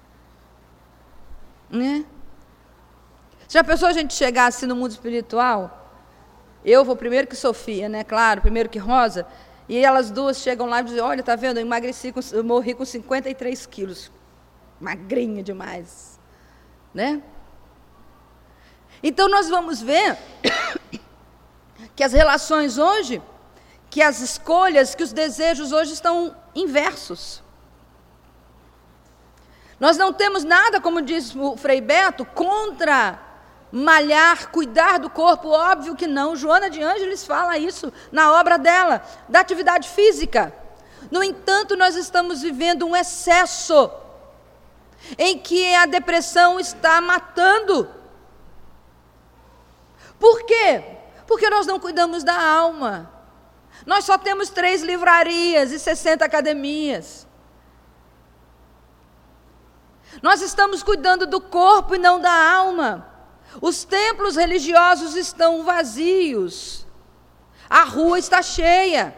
[SPEAKER 4] Né? Já pensou a gente chegar assim no mundo espiritual? Eu vou primeiro que Sofia, né? Claro, primeiro que Rosa. E elas duas chegam lá e dizem: olha, tá vendo, eu emagreci, com, eu morri com cinquenta e três quilos. Magrinha demais. Né? Então nós vamos ver que as relações hoje, que as escolhas, que os desejos hoje estão inversos. Nós não temos nada, como diz o Frei Beto, contra malhar, cuidar do corpo, óbvio que não. Joana de Ângeles fala isso na obra dela, da atividade física. No entanto, nós estamos vivendo um excesso em que a depressão está matando. Por quê? Porque nós não cuidamos da alma. Nós só temos três livrarias e sessenta academias. Nós estamos cuidando do corpo e não da alma. Os templos religiosos estão vazios. A rua está cheia.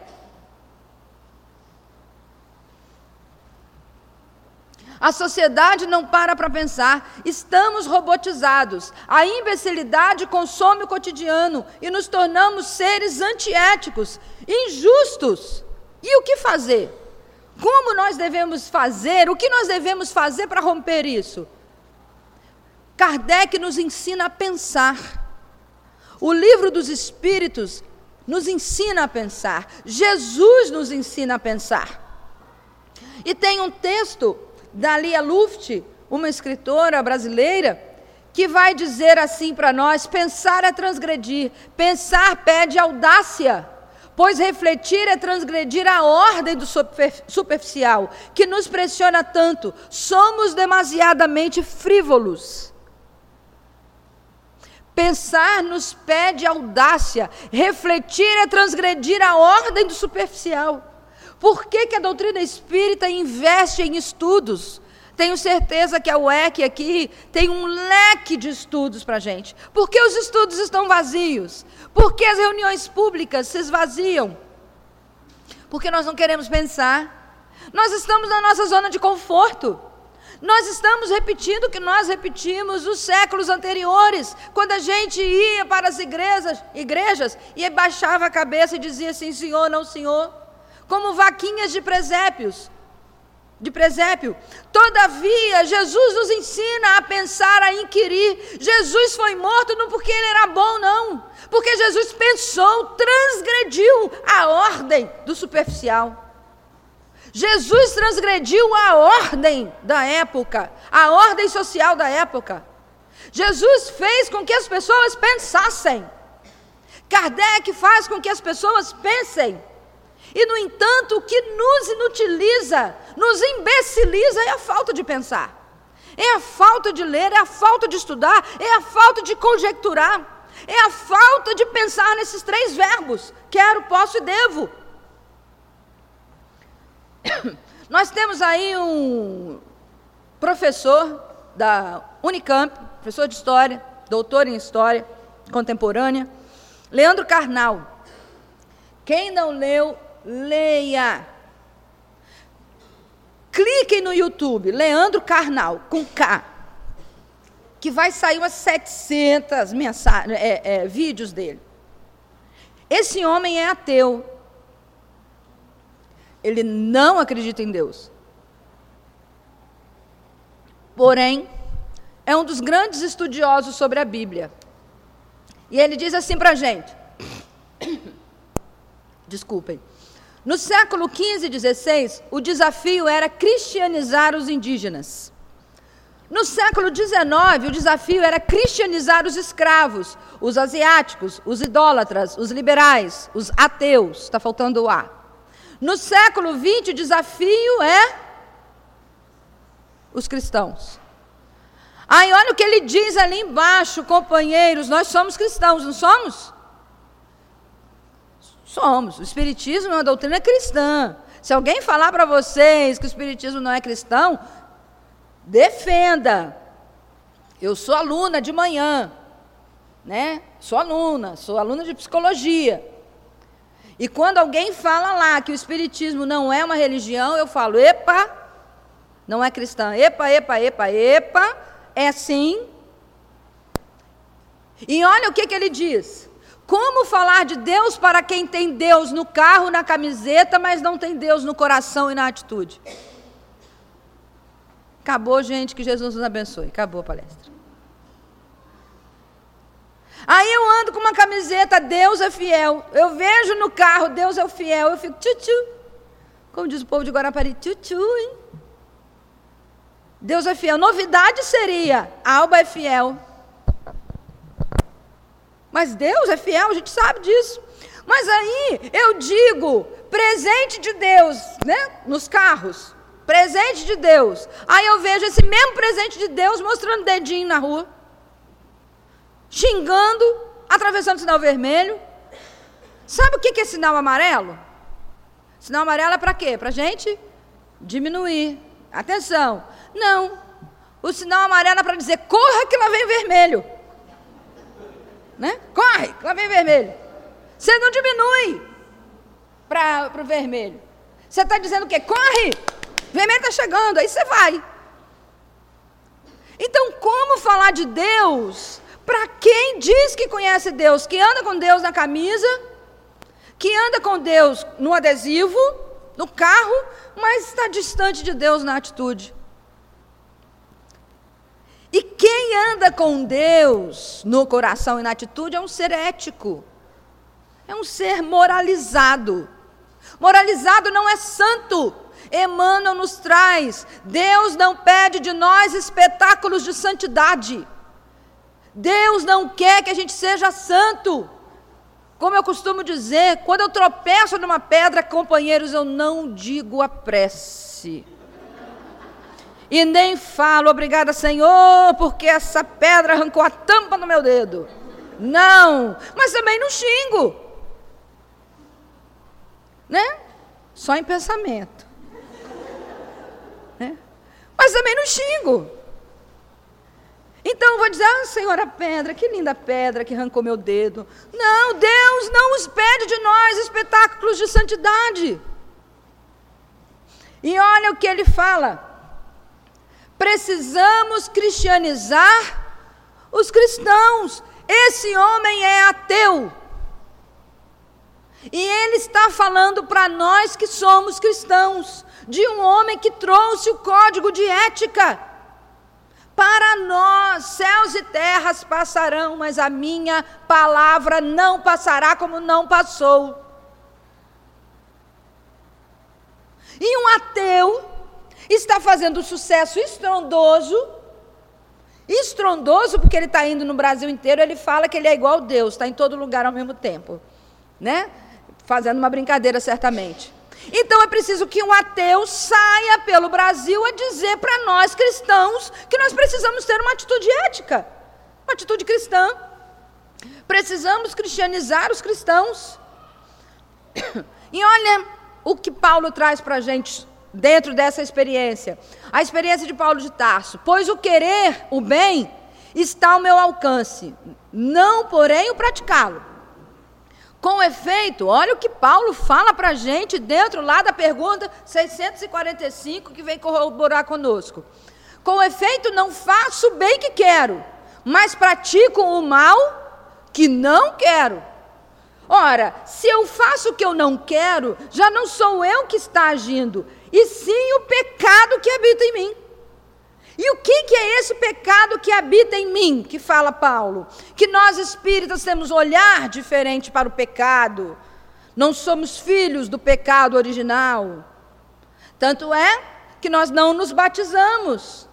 [SPEAKER 4] A sociedade não para para pensar. Estamos robotizados. A imbecilidade consome o cotidiano e nos tornamos seres antiéticos, injustos. E o que fazer? Como nós devemos fazer? O que nós devemos fazer para romper isso? Kardec nos ensina a pensar. O livro dos Espíritos nos ensina a pensar. Jesus nos ensina a pensar. E tem um texto da Lia Luft, uma escritora brasileira, que vai dizer assim para nós: pensar é transgredir, pensar pede audácia, pois refletir é transgredir a ordem do superficial, que nos pressiona tanto, somos demasiadamente frívolos. Pensar nos pede audácia, refletir é transgredir a ordem do superficial. Por que que a doutrina espírita investe em estudos? Tenho certeza que a U E C aqui tem um leque de estudos para a gente. Por que os estudos estão vazios? Por que as reuniões públicas se esvaziam? Porque nós não queremos pensar. Nós estamos na nossa zona de conforto. Nós estamos repetindo o que nós repetimos nos séculos anteriores, quando a gente ia para as igrejas, igrejas e baixava a cabeça e dizia assim: senhor, não senhor, como vaquinhas de presépios. de presépio. Todavia, Jesus nos ensina a pensar, a inquirir. Jesus foi morto não porque ele era bom, não. Porque Jesus pensou, transgrediu a ordem do superficial. Jesus transgrediu a ordem da época, a ordem social da época. Jesus fez com que as pessoas pensassem. Kardec faz com que as pessoas pensem. E, no entanto, o que nos inutiliza, nos imbeciliza é a falta de pensar. É a falta de ler, é a falta de estudar, é a falta de conjecturar. É a falta de pensar nesses três verbos: quero, posso e devo. Nós temos aí um professor da Unicamp, professor de História, doutor em História Contemporânea, Leandro Carnal. Quem não leu, leia. Cliquem no YouTube, Leandro Carnal, com K, que vai sair umas setecentas mensagens, é, é, vídeos dele. Esse homem é ateu. Ele não acredita em Deus. Porém, é um dos grandes estudiosos sobre a Bíblia. E ele diz assim para a gente, desculpem, no século quinze e dezesseis, o desafio era cristianizar os indígenas. No século dezenove, o desafio era cristianizar os escravos, os asiáticos, os idólatras, os liberais, os ateus. Está faltando o A. No século vinte, o desafio é os cristãos. Aí olha o que ele diz ali embaixo, companheiros, nós somos cristãos, não somos? Somos. O Espiritismo é uma doutrina cristã. Se alguém falar para vocês que o Espiritismo não é cristão, defenda. Eu sou aluna de manhã, né? Sou aluna, sou aluna de psicologia. E quando alguém fala lá que o Espiritismo não é uma religião, eu falo, epa, não é cristã. Epa, epa, epa, epa, é sim. E olha o que, que ele diz. Como falar de Deus para quem tem Deus no carro, na camiseta, mas não tem Deus no coração e na atitude? Acabou, gente, que Jesus nos abençoe. Acabou a palestra. Aí eu ando com uma camiseta, Deus é fiel. Eu vejo no carro, Deus é o fiel. Eu fico tchu-tchu. Como diz o povo de Guarapari, tchu-tchu, hein? Deus é fiel. Novidade seria, Alba é fiel. Mas Deus é fiel, a gente sabe disso. Mas aí eu digo, presente de Deus, né? Nos carros. Presente de Deus. Aí eu vejo esse mesmo presente de Deus mostrando dedinho na rua. Xingando, atravessando o sinal vermelho. Sabe o que é sinal amarelo? Sinal amarelo é para quê? Para a gente diminuir. Atenção. Não. O sinal amarelo é para dizer, corra que lá vem vermelho. Né? Corre, que lá vem vermelho. Você não diminui para o vermelho. Você está dizendo o quê? Corre! Vermelho está chegando, aí você vai. Então, como falar de Deus para quem diz que conhece Deus, que anda com Deus na camisa, que anda com Deus no adesivo, no carro, mas está distante de Deus na atitude? E quem anda com Deus no coração e na atitude é um ser ético, é um ser moralizado. Moralizado não é santo. Emmanuel nos traz, Deus não pede de nós espetáculos de santidade. Deus não quer que a gente seja santo. Como eu costumo dizer, quando eu tropeço numa pedra, companheiros, eu não digo a prece. E nem falo, obrigada, Senhor, porque essa pedra arrancou a tampa do meu dedo. Não, mas também não xingo. Né? Só em pensamento. Né? Mas também não xingo. Então eu vou dizer, ah, Senhor, a pedra, que linda pedra que arrancou meu dedo. Não, Deus não os pede de nós espetáculos de santidade. E olha o que ele fala. Precisamos cristianizar os cristãos. Esse homem é ateu. E ele está falando para nós que somos cristãos, de um homem que trouxe o código de ética. Para nós, céus e terras passarão, mas a minha palavra não passará como não passou. E um ateu está fazendo sucesso estrondoso, estrondoso porque ele está indo no Brasil inteiro, ele fala que ele é igual a Deus, está em todo lugar ao mesmo tempo, né? Fazendo uma brincadeira certamente. Então é preciso que um ateu saia pelo Brasil a dizer para nós cristãos que nós precisamos ter uma atitude ética, uma atitude cristã. Precisamos cristianizar os cristãos. E olha o que Paulo traz para a gente dentro dessa experiência. A experiência de Paulo de Tarso. Pois o querer o bem está ao meu alcance, não porém o praticá-lo. Com efeito, olha o que Paulo fala para a gente dentro lá da pergunta seiscentos e quarenta e cinco, que vem corroborar conosco. Com efeito, não faço o bem que quero, mas pratico o mal que não quero. Ora, se eu faço o que eu não quero, já não sou eu que está agindo, e sim o pecado que habita em mim. E o que, que é esse pecado que habita em mim, que fala Paulo? Que nós espíritas temos olhar diferente para o pecado. Não somos filhos do pecado original. Tanto é que nós não nos batizamos.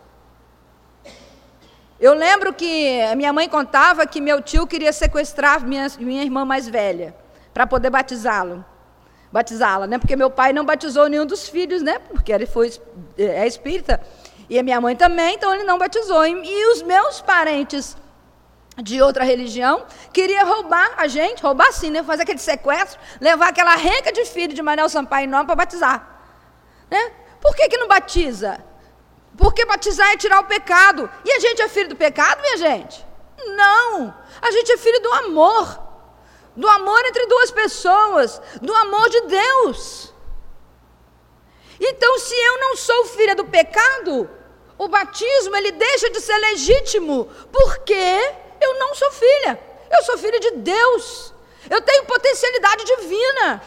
[SPEAKER 4] Eu lembro que a minha mãe contava que meu tio queria sequestrar minha, minha irmã mais velha, para poder batizá-lo. Batizá-la, né? Porque meu pai não batizou nenhum dos filhos, né? Porque ele foi, é espírita. E a minha mãe também, então ele não batizou. E, e os meus parentes de outra religião queriam roubar a gente, roubar sim, né? Fazer aquele sequestro, levar aquela renca de filho de Manuel Sampaio Nome para batizar. Né? Por que que não batiza? Porque batizar é tirar o pecado. E a gente é filho do pecado, minha gente? Não! A gente é filho do amor. Do amor entre duas pessoas. Do amor de Deus. Então, se eu não sou filha do pecado, o batismo, ele deixa de ser legítimo, porque eu não sou filha. Eu sou filha de Deus. Eu tenho potencialidade divina.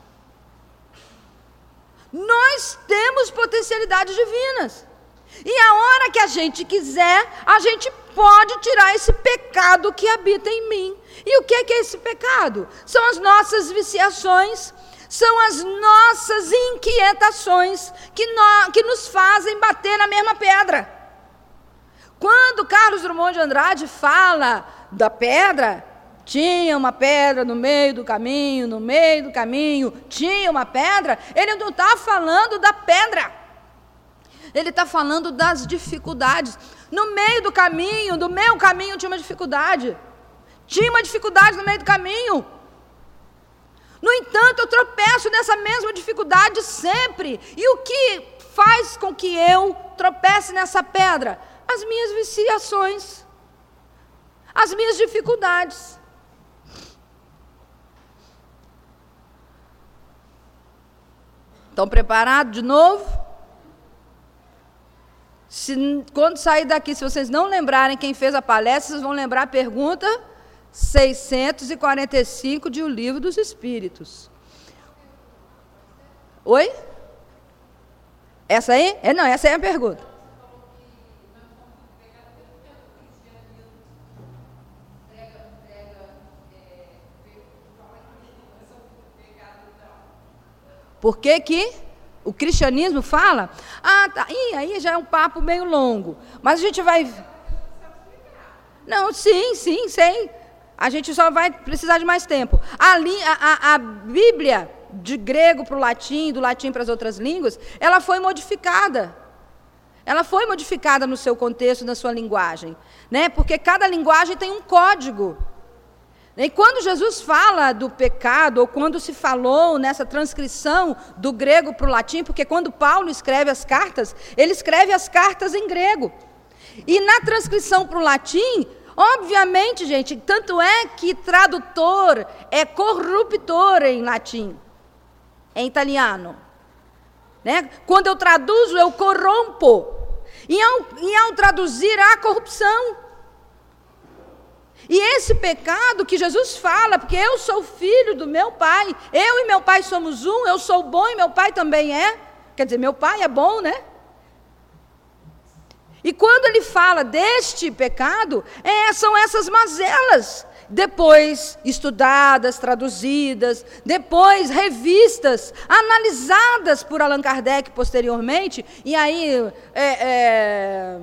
[SPEAKER 4] Nós temos potencialidades divinas. E a hora que a gente quiser, a gente pode tirar esse pecado que habita em mim. E o que é, que é esse pecado? São as nossas viciações, são as nossas inquietações que, no, que nos fazem bater na mesma pedra. Quando Carlos Drummond de Andrade fala da pedra, tinha uma pedra no meio do caminho, no meio do caminho, tinha uma pedra, ele não está falando da pedra. Ele está falando das dificuldades. No meio do caminho, do meu caminho tinha uma dificuldade. Tinha uma dificuldade no meio do caminho. No entanto, eu tropeço nessa mesma dificuldade sempre. E o que faz com que eu tropece nessa pedra? As minhas viciações. As minhas dificuldades. Estão preparados de novo? Se, quando sair daqui, se vocês não lembrarem quem fez a palestra, vocês vão lembrar a pergunta seiscentos e quarenta e cinco de O Livro dos Espíritos. Oi? Essa aí? É, não, essa aí é a pergunta. Por que que o cristianismo fala? Ah, tá. Ih, aí já é um papo meio longo. Mas a gente vai... Não, sim, sim, sei. A gente só vai precisar de mais tempo. A, a, a Bíblia, de grego para o latim, do latim para as outras línguas, ela foi modificada. Ela foi modificada no seu contexto, na sua linguagem. Né? Porque cada linguagem tem um código. E quando Jesus fala do pecado, ou quando se falou nessa transcrição do grego para o latim, porque quando Paulo escreve as cartas, ele escreve as cartas em grego. E na transcrição para o latim, obviamente, gente, tanto é que tradutor é corruptor em latim, em italiano. Né? Quando eu traduzo, eu corrompo. E ao, e ao traduzir, há corrupção. E esse pecado que Jesus fala, porque eu sou filho do meu pai, eu e meu pai somos um, eu sou bom e meu pai também é. Quer dizer, meu pai é bom, né? E quando ele fala deste pecado, é, são essas mazelas, depois estudadas, traduzidas, depois revistas, analisadas por Allan Kardec posteriormente, e aí é, é,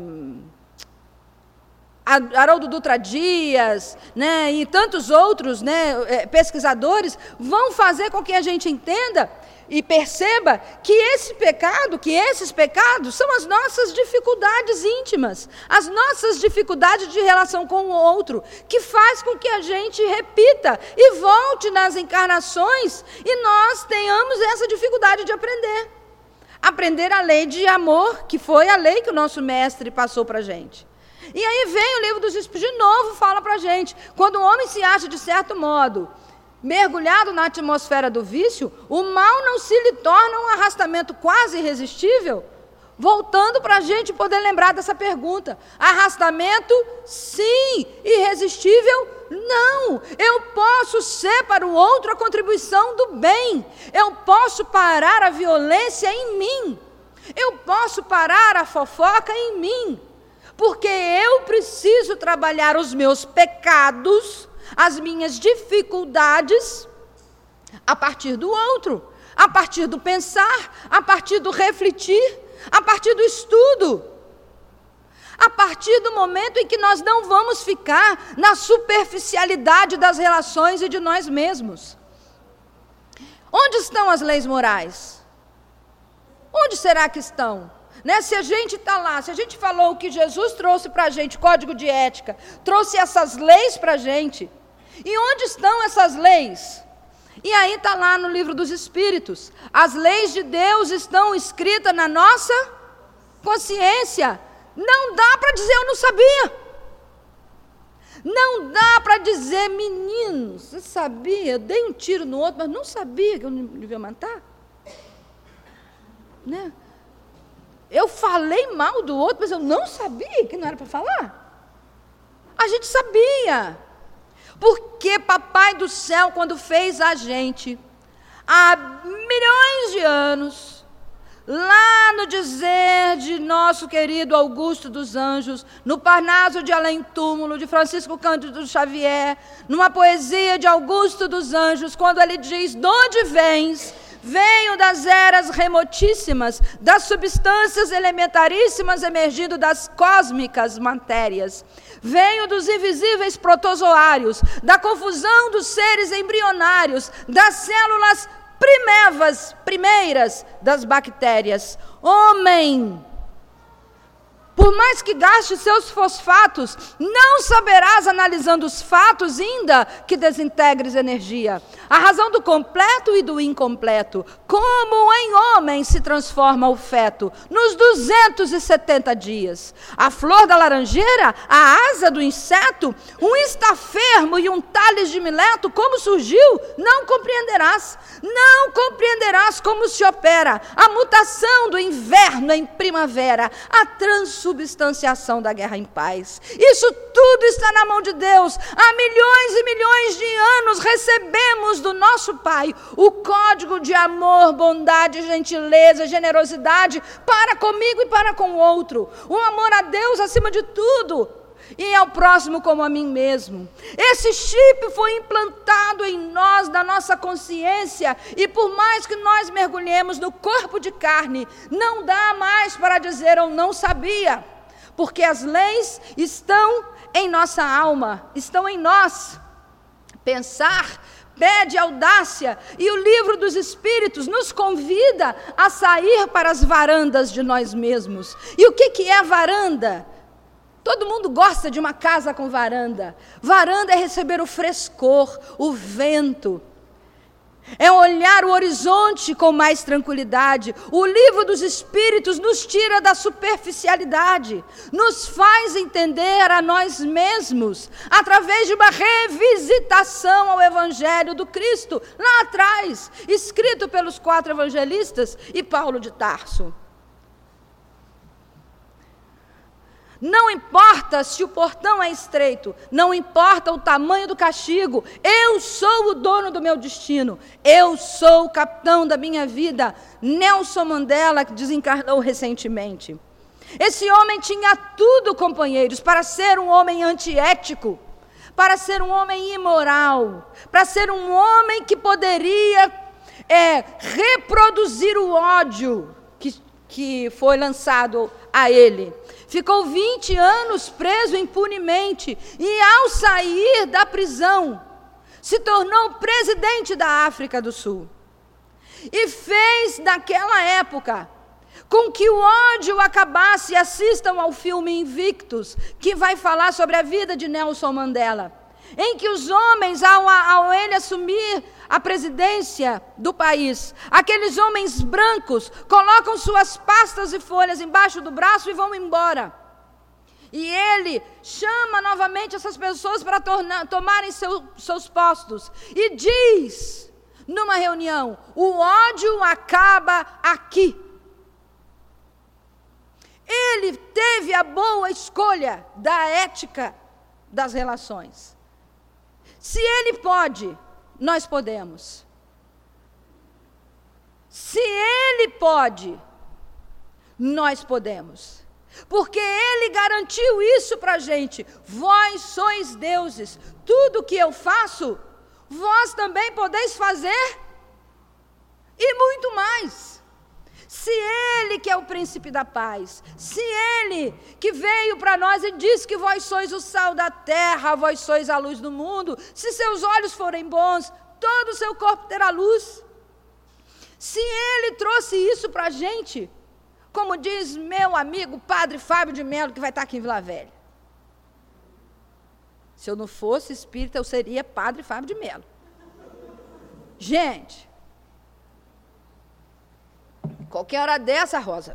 [SPEAKER 4] Haroldo Dutra Dias, né, e tantos outros, né, pesquisadores, vão fazer com que a gente entenda e perceba que esse pecado, que esses pecados são as nossas dificuldades íntimas, as nossas dificuldades de relação com o outro, que faz com que a gente repita e volte nas encarnações e nós tenhamos essa dificuldade de aprender. Aprender a lei de amor, que foi a lei que o nosso mestre passou para a gente. E aí vem o livro dos Espíritos, de novo fala para a gente, quando o homem se acha de certo modo mergulhado na atmosfera do vício, o mal não se lhe torna um arrastamento quase irresistível? Voltando para a gente poder lembrar dessa pergunta. Arrastamento, sim. Irresistível, não. Eu posso ser para o outro a contribuição do bem. Eu posso parar a violência em mim. Eu posso parar a fofoca em mim. Porque eu preciso trabalhar os meus pecados, as minhas dificuldades, a partir do outro, a partir do pensar, a partir do refletir, a partir do estudo, a partir do momento em que nós não vamos ficar na superficialidade das relações e de nós mesmos. Onde estão as leis morais? Onde será que estão? Né? Se a gente está lá, se a gente falou que Jesus trouxe para a gente código de ética, trouxe essas leis para a gente, e onde estão essas leis? E aí está lá no livro dos Espíritos, as leis de Deus estão escritas na nossa consciência. Não dá para dizer eu não sabia. Não dá para dizer, menino, você sabia, eu dei um tiro no outro, mas não sabia que eu não devia matar. Né? Eu falei mal do outro, mas eu não sabia que não era para falar. A gente sabia. Porque Papai do Céu, quando fez a gente, há milhões de anos, lá no dizer de nosso querido Augusto dos Anjos, no Parnaso de Além Túmulo, de Francisco Cândido Xavier, numa poesia de Augusto dos Anjos, quando ele diz, de onde vens? Venho das eras remotíssimas, das substâncias elementaríssimas emergindo das cósmicas matérias. Venho dos invisíveis protozoários, da confusão dos seres embrionários, das células primevas, primeiras das bactérias. Homem, por mais que gaste seus fosfatos, não saberás, analisando os fatos, ainda que desintegres energia. A razão do completo e do incompleto. Como em homem se transforma o feto nos duzentos e setenta dias. A flor da laranjeira, a asa do inseto, um estafermo e um tales de mileto, como surgiu, não compreenderás. Não compreenderás como se opera a mutação do inverno em primavera, a transubstanciação da guerra em paz. Isso tudo está na mão de Deus. Há milhões e milhões de anos recebemos do nosso Pai o código de amor, bondade, gentileza, generosidade para comigo e para com o outro. O amor a Deus acima de tudo e ao próximo como a mim mesmo. Esse chip foi implantado em nós, na nossa consciência, e por mais que nós mergulhemos no corpo de carne, não dá mais para dizer eu não sabia, porque as leis estão em nossa alma, estão em nós. Pensar pede audácia, e o livro dos Espíritos nos convida a sair para as varandas de nós mesmos. E o que, que é varanda? Todo mundo gosta de uma casa com varanda. Varanda é receber o frescor, o vento. É olhar o horizonte com mais tranquilidade. O livro dos Espíritos nos tira da superficialidade, nos faz entender a nós mesmos, através de uma revisitação ao Evangelho do Cristo, lá atrás, escrito pelos quatro evangelistas e Paulo de Tarso. Não importa se o portão é estreito, não importa o tamanho do castigo, eu sou o dono do meu destino, eu sou o capitão da minha vida. Nelson Mandela, que desencarnou recentemente. Esse homem tinha tudo, companheiros, para ser um homem antiético, para ser um homem imoral, para ser um homem que poderia é, reproduzir o ódio que, que foi lançado a ele. Ficou vinte anos preso impunemente e, ao sair da prisão, se tornou presidente da África do Sul. E fez, naquela época, com que o ódio acabasse. Assistam ao filme Invictus, que vai falar sobre a vida de Nelson Mandela, em que os homens, ao, ao ele assumir a presidência do país, aqueles homens brancos colocam suas pastas e folhas embaixo do braço e vão embora. E ele chama novamente essas pessoas para tornar, tomarem seu, seus postos e diz, numa reunião, o ódio acaba aqui. Ele teve a boa escolha da ética das relações. Se ele pode, nós podemos. Se ele pode, nós podemos. Porque ele garantiu isso para a gente. Vós sois deuses. Tudo que eu faço, vós também podeis fazer. E muito mais. Se ele que é o príncipe da paz, se ele que veio para nós e disse que vós sois o sal da terra, vós sois a luz do mundo, se seus olhos forem bons, todo o seu corpo terá luz. Se ele trouxe isso para a gente, como diz meu amigo Padre Fábio de Mello, que vai estar aqui em Vila Velha. Se eu não fosse espírita, eu seria Padre Fábio de Mello. Gente, qualquer hora dessa, Rosa,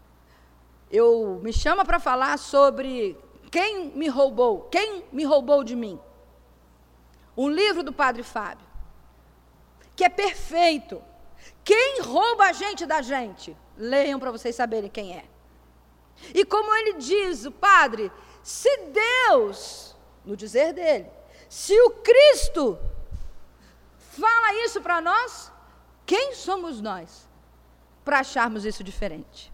[SPEAKER 4] eu me chama para falar sobre quem me roubou, quem me roubou de mim. Um livro do Padre Fábio, que é perfeito. Quem rouba a gente da gente? Leiam para vocês saberem quem é. E como ele diz, o padre, se Deus, no dizer dele, se o Cristo fala isso para nós, quem somos nós para acharmos isso diferente?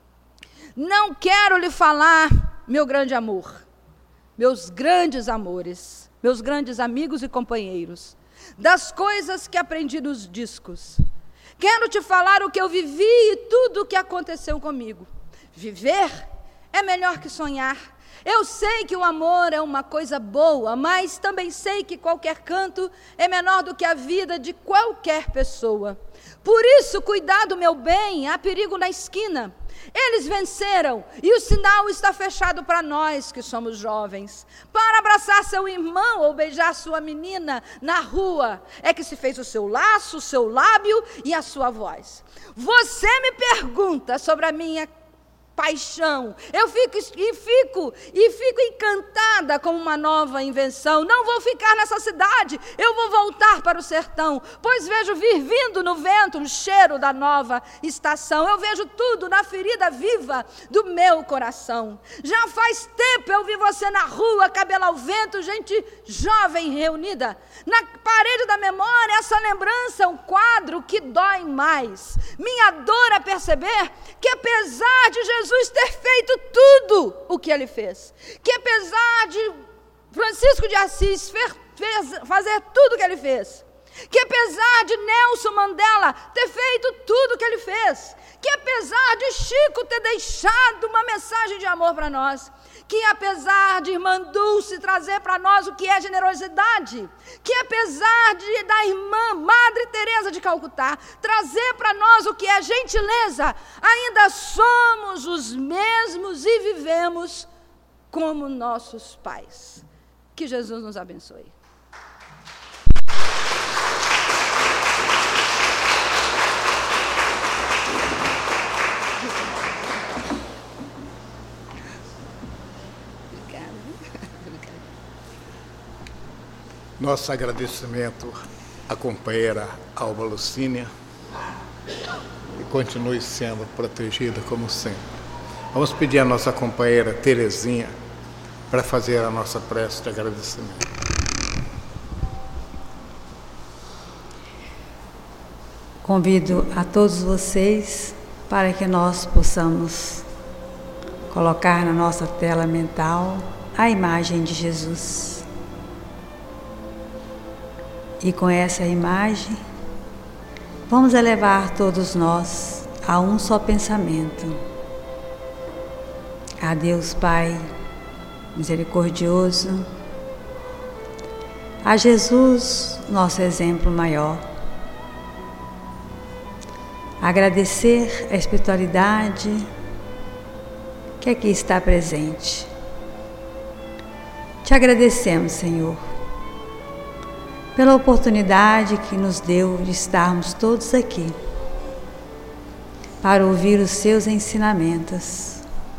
[SPEAKER 4] Não quero lhe falar, meu grande amor, meus grandes amores, meus grandes amigos e companheiros, das coisas que aprendi nos discos. Quero te falar o que eu vivi e tudo o que aconteceu comigo. Viver é melhor que sonhar. Eu sei que o amor é uma coisa boa, mas também sei que qualquer canto é menor do que a vida de qualquer pessoa. Por isso, cuidado, meu bem, há perigo na esquina. Eles venceram e o sinal está fechado para nós que somos jovens. Para abraçar seu irmão ou beijar sua menina na rua, é que se fez o seu laço, o seu lábio e a sua voz. Você me pergunta sobre a minha paixão. Eu fico e fico e fico encantada com uma nova invenção. Não vou ficar nessa cidade, eu vou voltar para o sertão, pois vejo vir vindo no vento o cheiro da nova estação. Eu vejo tudo na ferida viva do meu coração. Já faz tempo eu vi você na rua, cabelo ao vento, gente jovem reunida. Na parede da memória, essa lembrança é um quadro que dói mais. Minha dor é perceber que apesar de Jesus Jesus ter feito tudo o que ele fez, que apesar de Francisco de Assis fez, fez, fazer tudo o que ele fez, que apesar de Nelson Mandela ter feito tudo o que ele fez, que apesar de Chico ter deixado uma mensagem de amor para nós, que apesar de Irmã Dulce trazer para nós o que é generosidade, que apesar de, da irmã Madre Teresa de Calcutá trazer para nós o que é gentileza, ainda somos os mesmos e vivemos como nossos pais. Que Jesus nos abençoe.
[SPEAKER 2] Nosso agradecimento à companheira Alba Lucínia e continue sendo protegida como sempre. Vamos pedir a nossa companheira Terezinha para fazer a nossa prece de agradecimento.
[SPEAKER 3] Convido a todos vocês para que nós possamos colocar na nossa tela mental a imagem de Jesus. E com essa imagem, vamos elevar todos nós a um só pensamento. A Deus Pai misericordioso, a Jesus, nosso exemplo maior. Agradecer a espiritualidade que aqui está presente. Te agradecemos, Senhor, pela oportunidade que nos deu de estarmos todos aqui para ouvir os seus ensinamentos.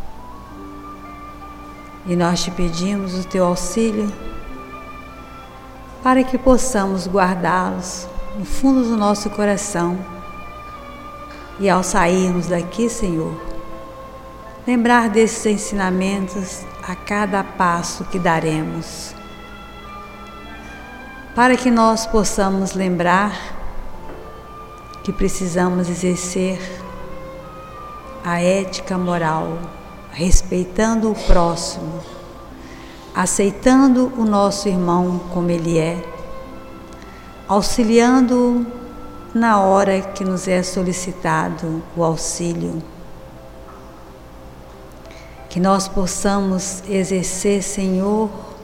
[SPEAKER 3] E nós te pedimos o teu auxílio para que possamos guardá-los no fundo do nosso coração. E ao sairmos daqui, Senhor, lembrar desses ensinamentos a cada passo que daremos, para que nós possamos lembrar que precisamos exercer a ética moral, respeitando o próximo, aceitando o nosso irmão como ele é, auxiliando-o na hora que nos é solicitado o auxílio. Que nós possamos exercer, Senhor,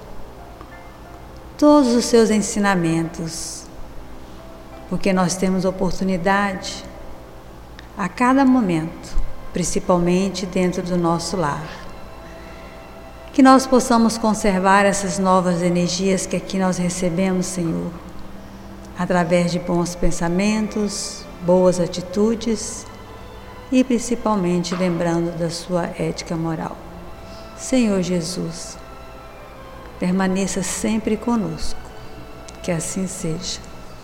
[SPEAKER 3] todos os seus ensinamentos, porque nós temos oportunidade a cada momento, principalmente dentro do nosso lar. Que nós possamos conservar essas novas energias que aqui nós recebemos, Senhor, através de bons pensamentos, boas atitudes e principalmente lembrando da sua ética moral. Senhor Jesus, permaneça sempre conosco, que assim seja.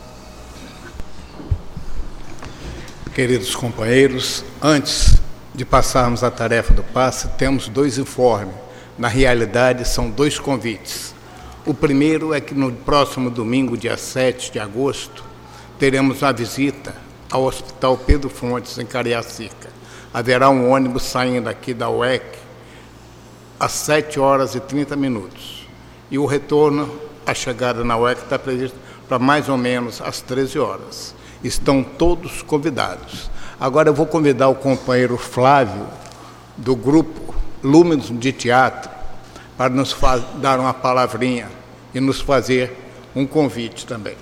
[SPEAKER 2] Queridos companheiros, antes de passarmos à tarefa do passe, temos dois informes. Na realidade, são dois convites. O primeiro é que no próximo domingo, dia sete de agosto, teremos uma visita ao Hospital Pedro Fontes, em Cariacica. Haverá um ônibus saindo aqui da U E C às sete horas e trinta minutos. E o retorno, a chegada na U E C, está previsto para mais ou menos às treze horas. Estão todos convidados. Agora eu vou convidar o companheiro Flávio, do grupo Lúmenos de Teatro, para nos dar uma palavrinha e nos fazer um convite também.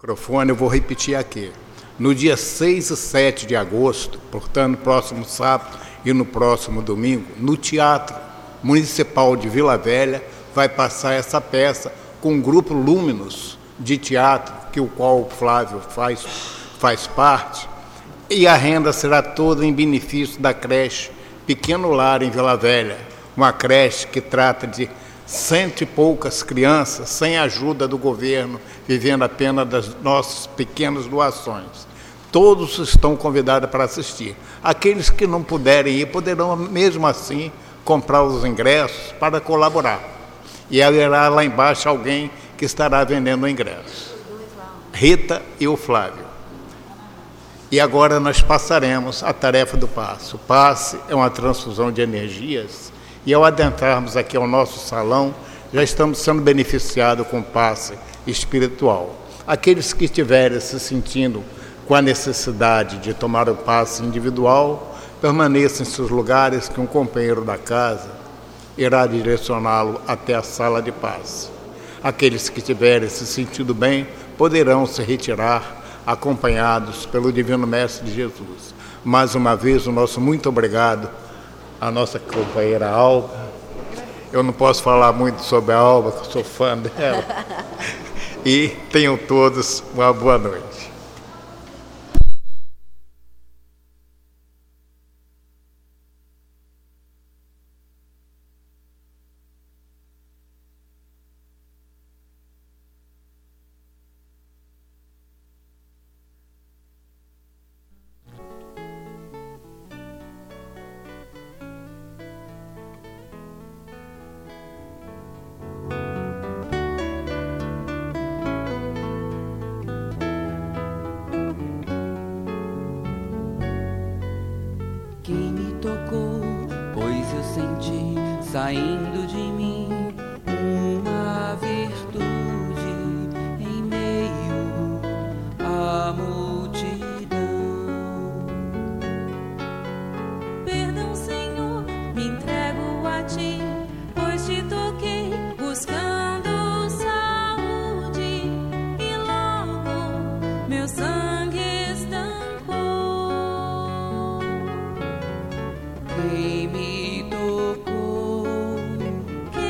[SPEAKER 2] microfone, eu vou repetir aqui. No dia seis e sete de agosto, portanto, próximo sábado e no próximo domingo, no Teatro Municipal de Vila Velha, vai passar essa peça com um grupo Luminos de teatro, que o qual o Flávio faz, faz parte, e a renda será toda em benefício da creche Pequeno Lar em Vila Velha, uma creche que trata de cento e poucas crianças sem ajuda do governo, vivendo apenas das nossas pequenas doações. Todos estão convidados para assistir. Aqueles que não puderem ir poderão, mesmo assim, comprar os ingressos para colaborar. E haverá lá embaixo alguém que estará vendendo o ingresso. Rita e o Flávio. E agora nós passaremos a tarefa do passe. O passe é uma transfusão de energias e ao adentrarmos aqui ao nosso salão, já estamos sendo beneficiados com o passe espiritual. Aqueles que estiverem se sentindo com a necessidade de tomar o passe individual, permaneçam em seus lugares que um companheiro da casa irá direcioná-lo até a sala de passe. Aqueles que estiverem se sentindo bem poderão se retirar acompanhados pelo Divino Mestre de Jesus. Mais uma vez, o nosso muito obrigado à nossa companheira Alba. Eu não posso falar muito sobre a Alba, que eu sou fã dela. E tenham todos uma boa noite.
[SPEAKER 5] Saindo de mim uma virtude em meio à multidão.
[SPEAKER 1] Perdão, Senhor, me entrego a ti, pois te toquei buscando saúde e logo meu sangue estancou. Quem me tocou?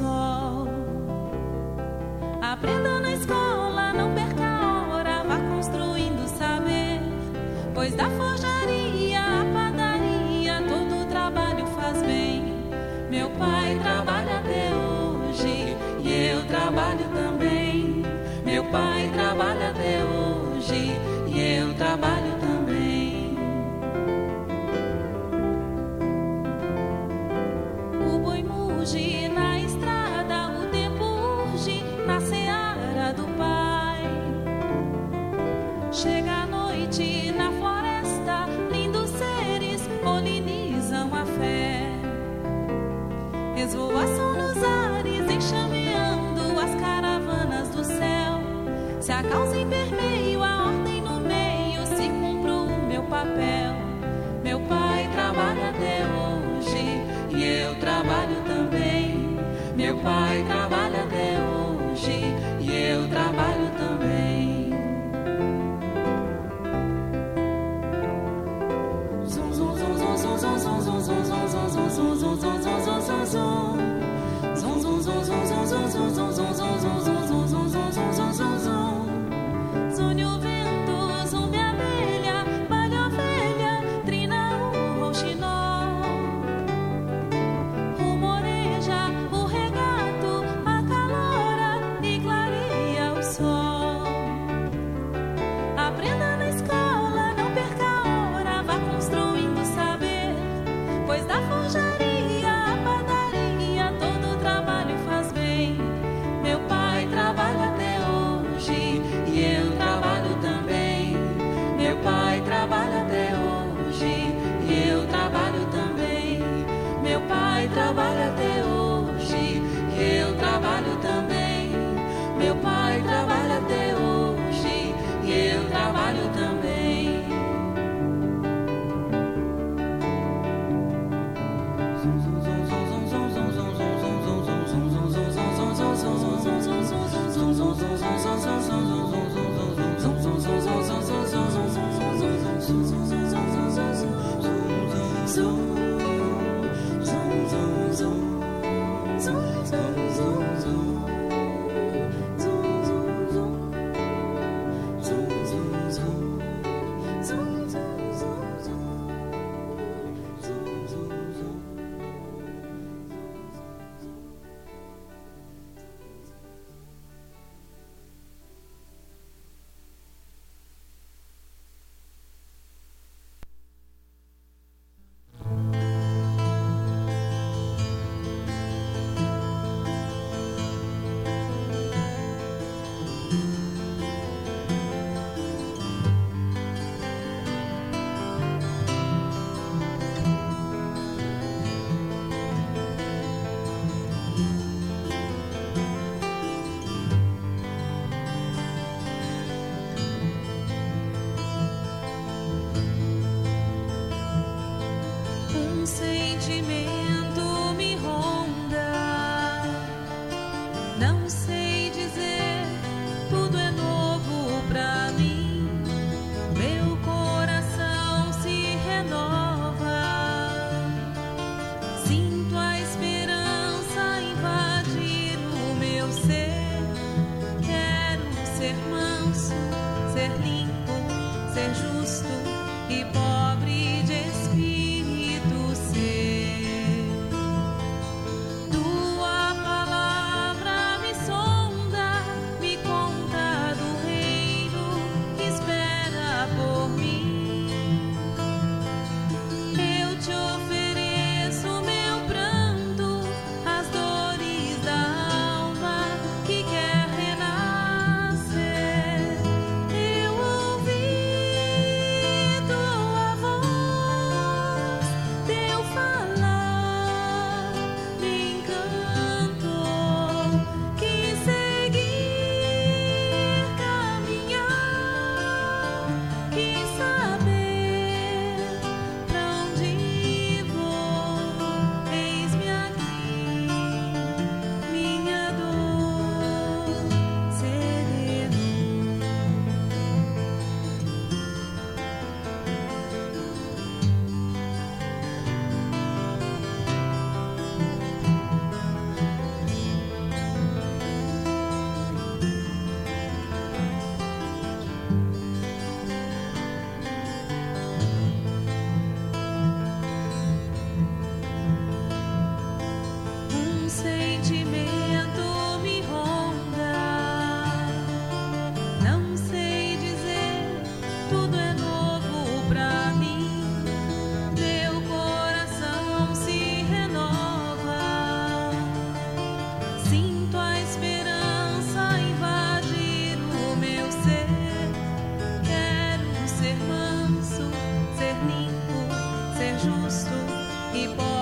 [SPEAKER 1] sol. Aprenda na escola, não perca a hora, vá construindo saber, pois da forjaria à padaria todo o trabalho faz bem. Meu pai trabalha até hoje e eu trabalho também. Meu pai trabalha até hoje e eu trabalho também. O boi muge na estrada, o tempo urge na seara do pai. Chega a noite na floresta, lindos seres polinizam a fé. Esvoaçam nos ares, enxameando as caravanas do céu. Se a causa em vermelho, a ordem no meio, se cumpro o meu papel. Meu pai trabalha até hoje e eu trabalho também. Meu pai trabalha até hoje e eu trabalho também. Zum zum zum zum zum zum zum zum zum zum zum zum zum zum zum zum zum. Zum zum zum zum zum zum zum zum zum zum zum zum zum zum zum zum zum. Zune o vento, zumbi a abelha, balha a ovelha, trina o rouxinol. Rumoreja o regato, acalora e clareia o sol. Aprenda na escola, não perca a hora, vá construindo saber, pois da forjaria à padaria todo o trabalho faz bem. Meu pai trabalha até hoje e eu trabalho também. Meu pai trabalha até hoje e eu trabalho também. Meu pai trabalha até hoje e eu trabalho também. Meu pai trabalha até hoje e eu trabalho também. Um sentimento me ronda, não sei dizer, tudo é novo pra mim. Meu coração se renova, sinto a esperança invadir o meu ser. Quero ser manso, ser limpo, ser justo e pobre de espírito ser. Tua palavra me sonha. e pode